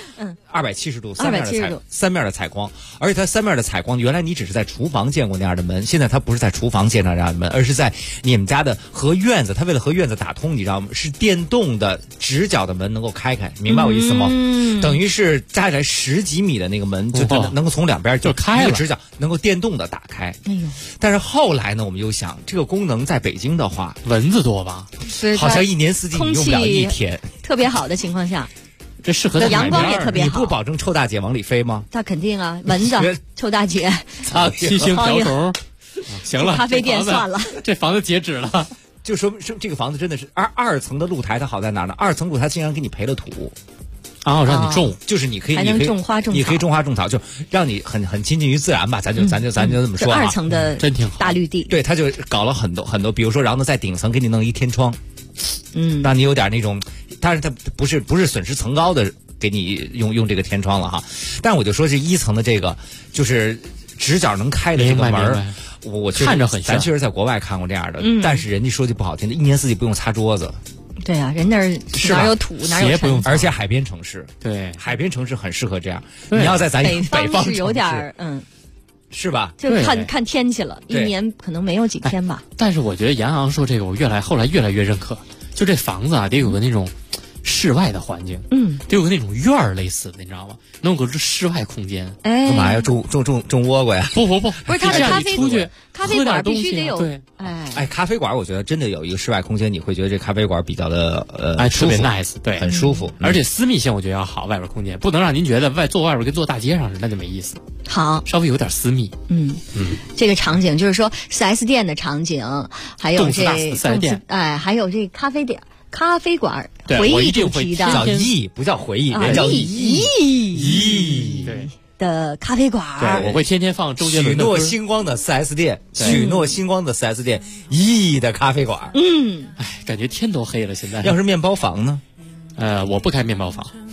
270度三面的采光，而且它3面的采光，原来你只是在厨房见过那样的门，现在它不是在厨房见到那样的门，而是在你们家的和院子，它为了和院子打通，你知道吗？是电动的直角的门能够开，明白我意思吗？等于是加起来10几米的那个门。就能够从2边就开了， 直角能够电动的打开。但是后来呢，我们又想，这个功能在北京的话， 蚊子多吧？ 好像一年四季你用不了1天。 特别好的情况下， 这适合在阳光也特别好。 你不保证臭大姐往里飞吗？ 那肯定啊，蚊子、臭大姐、 七星瓢虫。行了， 咖啡店算了， 这房子截止了。 就说这个房子真的是2层的露台，它好在哪呢？2层露台竟然给你赔了土。让你种，就是你可以种花种草， 你可以种花种草，就让你很亲近于自然吧。咱就这么说啊。 2层的真挺好， 大绿地。 对，他就搞了很多，比如说，然后呢，在顶层给你弄一天窗，让你有点那种，但是它不是损失层高的，给你用这个天窗了哈。但我就说是1层的这个，就是直角能开的这个门，我看着很像。 咱确实在国外看过这样的，但是人家说句不好听的，1年4季不用擦桌子。 对啊，人那儿哪有土哪有尘， 而且海边城市， 对， 海边城市很适合这样。你要在咱北方是有点是吧？ 就看天气了，一年可能没有几天吧。 但是我觉得杨洋说这个，我后来越来越认可。就这房子啊，得有个那种室外的环境，得有个那种院儿类似的，你知道吗？能有个室外空间。 干嘛呀？种倭瓜呀？ 不是他的咖啡出去咖啡馆必须得有。 对， 咖啡馆我觉得真的有一个室外空间，你会觉得这咖啡馆比较的特别 nice， 对， 很舒服， 而且私密性我觉得要好，外边空间不能让您觉得坐外边跟坐大街上似的，那就没意思。 好， 稍微有点私密。 这个场景就是说 4S 店的场景，还有这 4S 店， 还有这咖啡店。咖啡馆回忆主题的叫忆，不叫回忆，人叫忆对的咖啡馆。 对，我会天天放周杰伦的许诺星光的 4S 店，许诺星光的 4S 店，忆的咖啡馆。 感觉天都黑了。现在要是面包房呢？ 我不开面包房。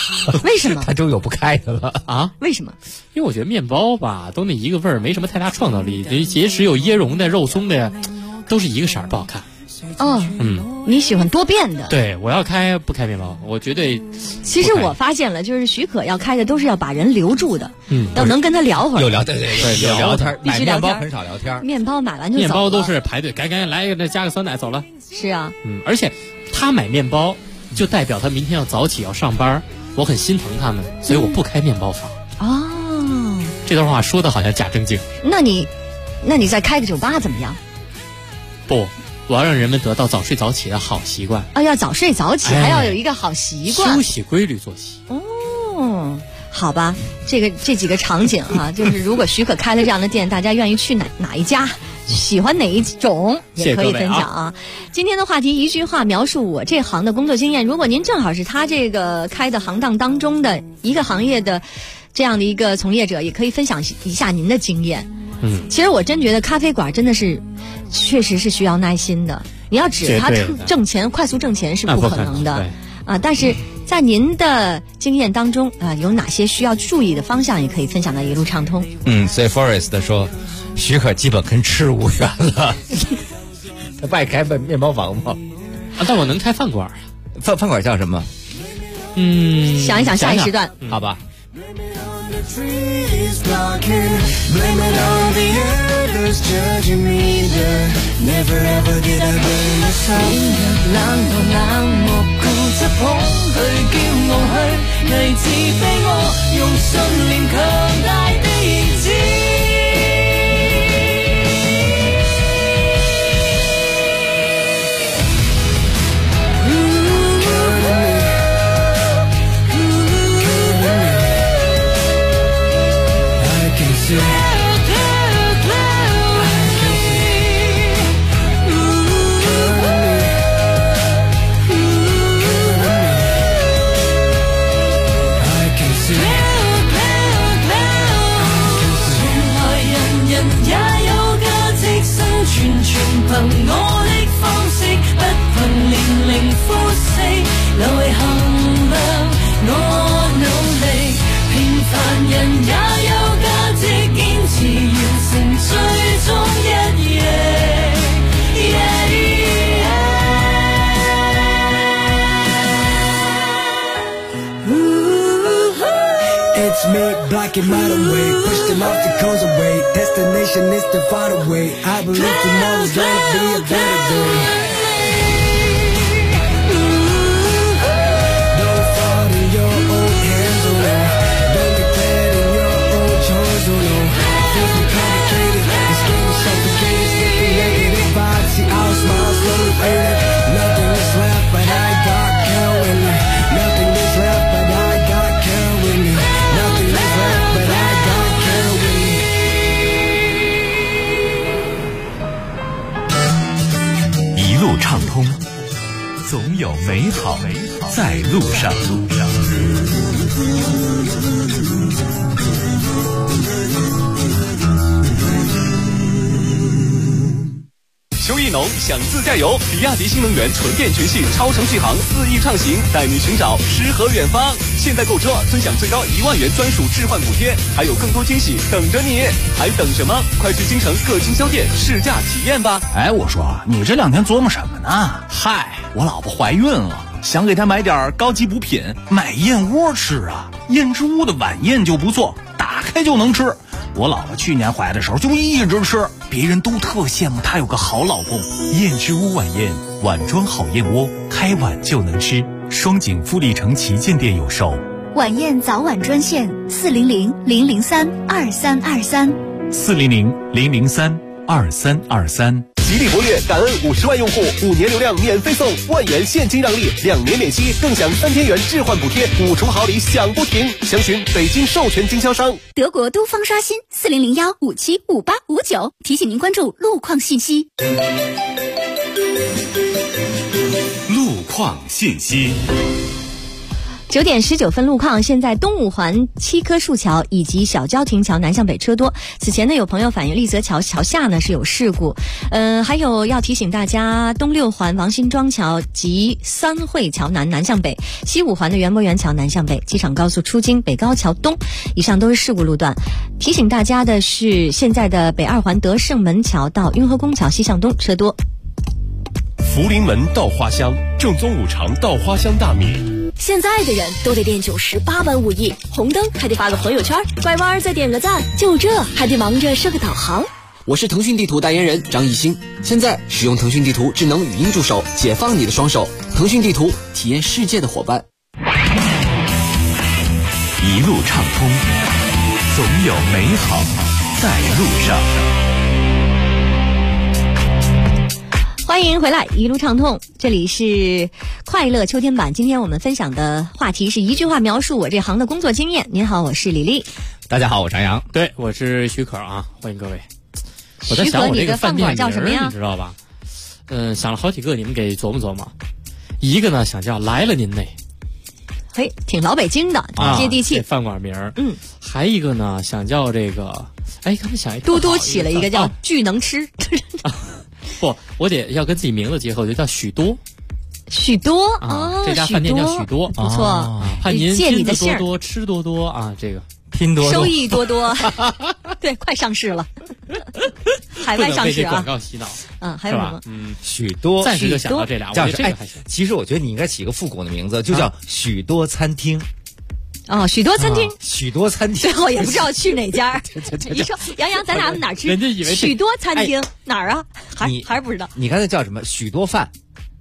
为什么？ 它终有不开的了啊？ 为什么？ 因为我觉得面包吧都那一个味儿，没什么太大创造力。即使有椰蓉的、肉松的，都是一个色儿，不好看。 哦，你喜欢多变的？ 对，我要开不开面包，我绝对。 其实我发现了，就是许可要开的都是要把人留住的，要能跟他聊会儿。 有聊对，有聊天， 必须聊天。 买面包很少聊天， 面包买完就走了。 面包都是排队，赶紧来一个，加个酸奶走了。 是啊， 而且他买面包就代表他明天要早起要上班，我很心疼他们，所以我不开面包房。 哦， 这段话说的好像假正经。 那你再开个酒吧怎么样？ 不。我要让人们得到早睡早起的好习惯啊！要早睡早起，还要有一个好习惯， 休息规律作息。 哦，好吧，这几个场景哈，就是如果许可开了这样的店，大家愿意去哪一家，喜欢哪一种，也可以分享啊。今天的话题，一句话描述我这行的工作经验。如果您正好是他这个开的行当当中的一个行业的这样的一个从业者，也可以分享一下您的经验。其实我真觉得咖啡馆真的是，确实是需要耐心的。你要指它挣钱、快速挣钱是不可能的啊。但是在您的经验当中啊，有哪些需要注意的方向，也可以分享到一路畅通。 所以 Forest 说，许可基本跟吃无缘了。他不爱开面包房吗？ 啊，但我能开饭馆。 饭馆叫什么？ 想一想下一时段， 好吧。 Trees blocking, blame it on the others judging me. Never ever did I blame myself. 冷到冷漠固執捧去叫我去，偽自卑我用信念強大的意志。憑我的方式，不憑年齡膚色，留遺衡量我努力。平凡人也有價值，堅持完成最終一夜。It's me, black and white away. Push them off the coast away. Destination is the far away. I believe tomorrow's gonna be a better day. Don't fall in your own hands, oh no. Don't be bad in your own choice, oh no. Things be complicated, this game is suffocated. Slipping negative vibes, see our smiles slowly faded. Nothing is left but I got count with me. Nothing is left but I got count with me. Nothing is left but I got count with me. 一路畅通，总有美好在路上。 邱意农想自驾游，比亚迪新能源纯电全系超长续航4翼畅行，带你寻找诗和远方。现在购车尊享最高1万元专属置换补贴，还有更多惊喜等着你，还等什么？快去京城各经销店试驾体验吧！ 哎，我说你这2天琢磨什么呢？嗨，我老婆怀孕了，想给她买点高级补品，买燕窝吃啊。燕之屋的晚宴就不错，打开就能吃。我老婆去年怀的时候就一直吃，别人都特羡慕她有个好老公。 燕之屋晚宴，碗装好燕窝，开碗就能吃。双井富力城旗舰店有售。 晚宴早晚专线 400-003-2323，400-003-2323。 吉利博越感恩50万用户，5年流量免费送1万元现金让利，2年免息，更享3千元置换补贴，5重好礼享不停。详询北京授权经销商。 德国东方刷新4001575859，提醒您关注路况信息。 路况信息。 9点19分路况，现在东五环7棵树桥以及小郊亭桥南向北车多。此前呢，有朋友反映丽泽桥桥下呢是有事故。还有要提醒大家，东6环王辛庄桥及三汇桥南向北，西5环的园博园桥南向北，机场高速出京北高桥东，以上都是事故路段。提醒大家的是，现在的北2环德胜门桥到运河宫桥西向东车多。 福临门稻花香，正宗五常稻花香大米。 现在的人都得练98般武艺，红灯还得发个朋友圈，拐弯再点个赞，就这还得忙着设个导航。 我是腾讯地图代言人张艺兴，现在使用腾讯地图智能语音助手，解放你的双手。腾讯地图，体验世界的伙伴。 一路畅通，总有美好在路上。 欢迎回来，一路畅通，这里是快乐秋天版。今天我们分享的话题是一句话描述我这行的工作经验。您好，我是李丽。 大家好，我是张扬。 对，我是许可啊，欢迎各位。我在想我这个饭店叫什么呀？ 你知道吧？想了好几个，你们给琢磨。一个呢想叫来了您嘞， 嘿，挺老北京的，接地气。 饭馆名儿。还一个呢想叫这个，刚才想一个嘟嘟起了一个叫巨能吃。 不，我得要跟自己名字结合，就叫许多。 许多啊，这家饭店叫许多， 不错。 盼您借你的多多吃多多啊，这个拼多多收益多多，对，快上市了，海外上市啊！ 广告洗脑， 还有什么？ 许多， 暂时就想到这俩，我觉得这个还行。 其实我觉得你应该起个复古的名字，就叫许多餐厅。 哦，许多餐厅， 许多餐厅， 最后也不知道去哪家。你说杨咱俩哪儿吃？ 人家以为许多餐厅哪儿啊？还是不知道。 你刚才叫什么？许多饭，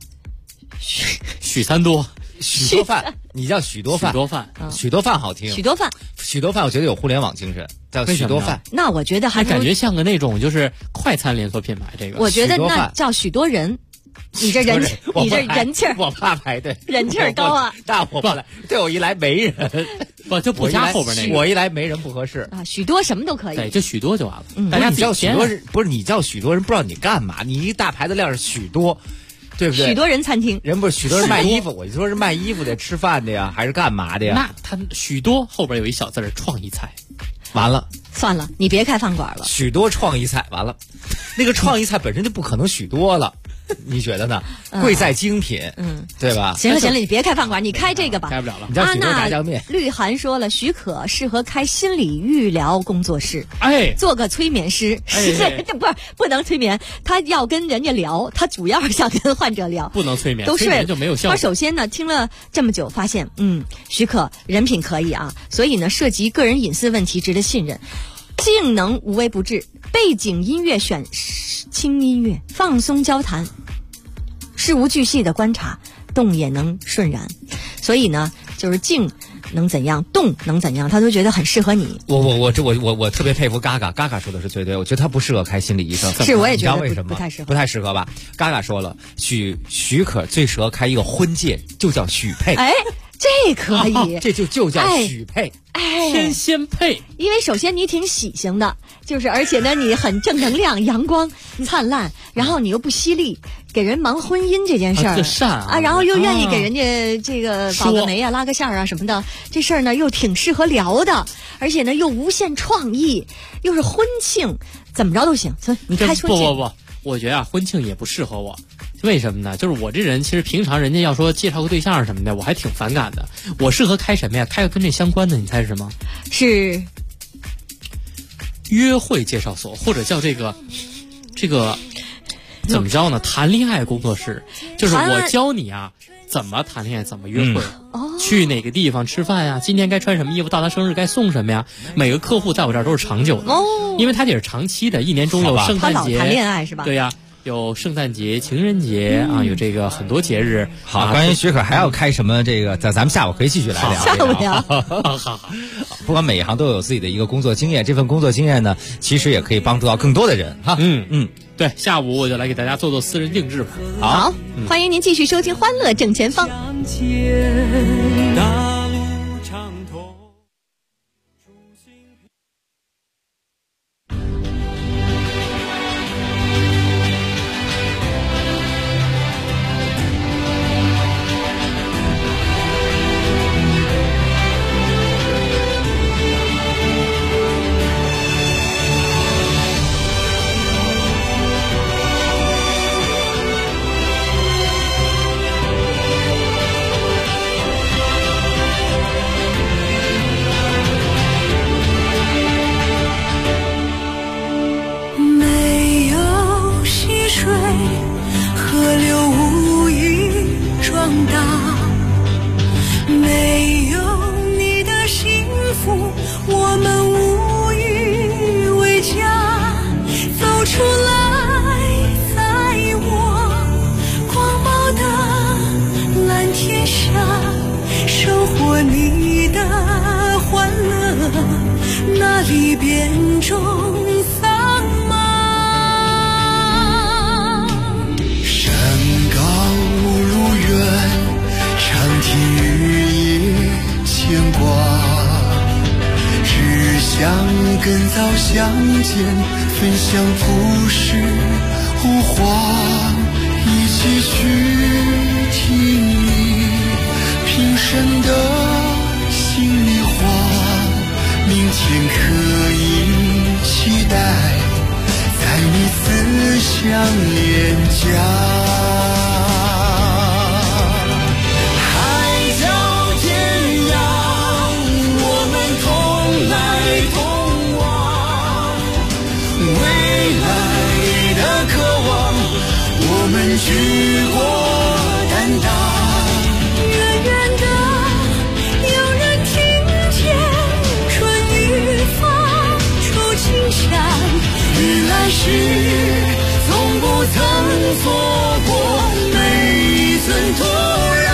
许三多， 许多饭，你叫许多饭，许多饭好听。 许多饭， 我觉得有互联网精神，叫许多饭。 那我觉得还感觉像个那种就是快餐连锁品牌。这个我觉得那叫许多人。你这人气儿， 我怕排队， 人气儿高啊！ 那我不来，对我一来没人， 就不加后边那个。 我一来没人不合适啊，许多什么都可以， 对，就许多就完了。 大家叫许多人，不是你叫许多人，不知道你干嘛？你一大牌子量是许多，对不对？ 许多人餐厅， 人不是许多人卖衣服，我就说是卖衣服的、吃饭的呀，还是干嘛的呀？ 那他许多后边有一小字儿创意菜， 完了， 算了，你别开饭馆了。 许多创意菜，完了，那个创意菜本身就不可能许多了。你觉得呢？贵在精品，对吧？ 行了，你别开饭馆，你开这个吧。 开不了了。 你叫许多炸酱面。 绿涵说了，许可适合开心理预疗工作室，做个催眠师。这不能催眠，他要跟人家聊，他主要是想跟患者聊， 不能催眠， 都是催眠就没有效果。 他首先呢，听了这么久，发现许可人品可以啊，所以呢，涉及个人隐私问题值得信任。静能无微不至，背景音乐选轻音乐，放松交谈，事无巨细的观察，动也能顺然。所以呢，就是静能怎样，动能怎样，他都觉得很适合你。 我特别佩服嘎嘎说的是最对，我觉得他不适合开心理医生。 是，我也觉得为什么不太适合， 不太适合吧？嘎嘎说了，许可最适合开一个婚戒，就叫许配。 这可以， 这就叫许配。 天仙配， 因为首先你挺喜庆的，就是而且呢你很正能量、阳光灿烂，然后你又不犀利，给人忙婚姻这件事儿善啊， 然后又愿意给人家这个保个媒啊、拉个线啊什么的，这事儿呢又挺适合聊的，而且呢又无限创意，又是婚庆，怎么着都行。所以你开婚庆不，我觉得婚庆也不适合我。为什么呢？就是我这人其实平常人家要说介绍个对象什么的，我还挺反感的。我适合开什么呀？开个跟这相关的，你猜是什么？ 是约会介绍所，或者叫这个怎么着呢？谈恋爱工作室，就是我教你啊，怎么谈恋爱，怎么约会，去哪个地方吃饭呀？今天该穿什么衣服？到他生日该送什么呀？每个客户在我这儿都是长久的，因为他得是长期的，一年中有圣诞节， 谈恋爱是吧？ 对呀。有圣诞节、情人节啊，有这个很多节日。 好，关于许可还要开什么这个，咱们下午可以继续来聊。 下午聊。 好，不管每一行都有自己的一个工作经验，这份工作经验呢，其实也可以帮助到更多的人哈。 对，下午我就来给大家做做私人定制吧。 好，欢迎您继续收听《欢乐正前方》。 和你的欢乐，哪里变成苍茫？山高路远，长天日夜牵挂，只想更早相见，分享朴实无华，一起去听你平生的心里话，明天可以期待在你思乡脸颊。我们举过担当，远远的有人听见春雨放出清香，雨来时从不曾错过每一寸土壤。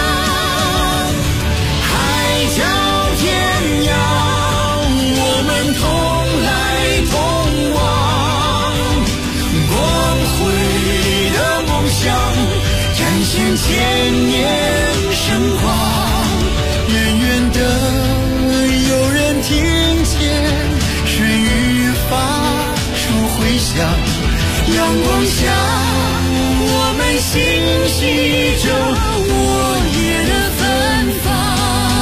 海角天涯，我们同来同往，光辉的梦想展现千年神光，远远的有人听见春雨发出回响，阳光下我们欣喜着我也的芬芳。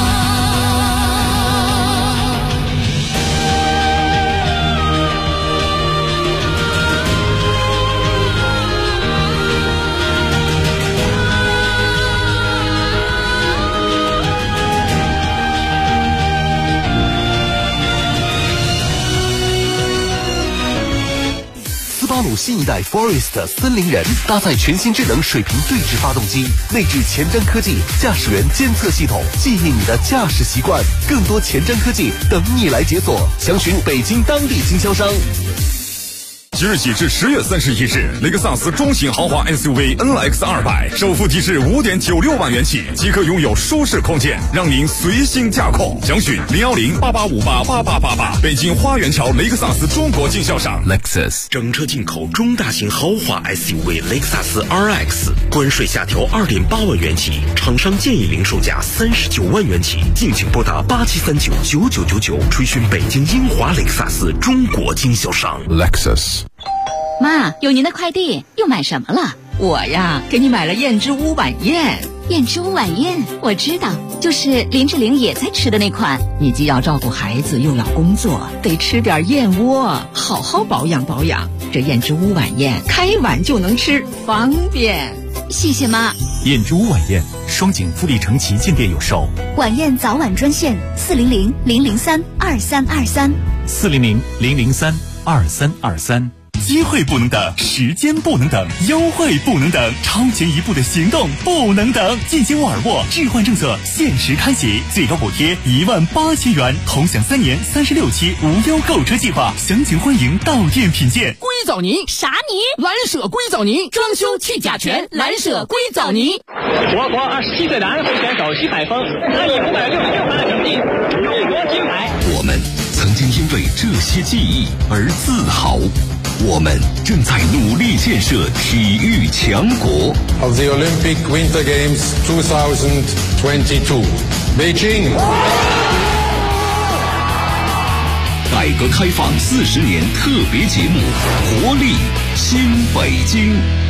斯巴鲁新一代 Forest 森林人搭载全新智能水平对置发动机，内置前瞻科技驾驶员监测系统，记忆你的驾驶习惯。更多前瞻科技等你来解锁，详询北京当地经销商。 即日起至10月31日，雷克萨斯中型豪华 SUV NX 200首付提至5.96万元起，即可拥有舒适空间，让您随心驾控。详询01088588888，北京花园桥雷克萨斯中国经销商 Lexus。 整车进口中大型豪华 SUV 雷克萨斯 RX， 关税下调2.8万元起，厂商建议零售价39万元起，敬请拨打87399999，垂询北京英华雷克萨斯中国经销商 Lexus。 妈，有您的快递，又买什么了？ 我呀，给你买了燕之屋晚宴。 燕之屋晚宴，我知道，就是林志玲也在吃的那款。 你既要照顾孩子，又要工作，得吃点燕窝，好好保养保养。这燕之屋晚宴，开碗就能吃，方便。 谢谢妈。 燕之屋晚宴，双井富力城旗舰店有售。 晚宴早晚专线400-003-2323。 400-003-2323。机会不能等，时间不能等，优惠不能等，超前一步的行动不能等。进行沃尔沃置换政策限时开启，最高补贴18000元，同享3年36期无忧购车计划，详情欢迎到店品鉴。 硅藻泥啥泥？ 蓝舍硅藻泥，装修去甲醛，蓝舍硅藻泥。 我国27岁男会选手徐海峰，他以566分的成绩勇夺金牌。 我们曾经因为这些记忆而自豪。我们正在努力建设体育强国。 Of the Olympic Winter Games 2022, Beijing。 改革开放40年特别节目，活力新北京。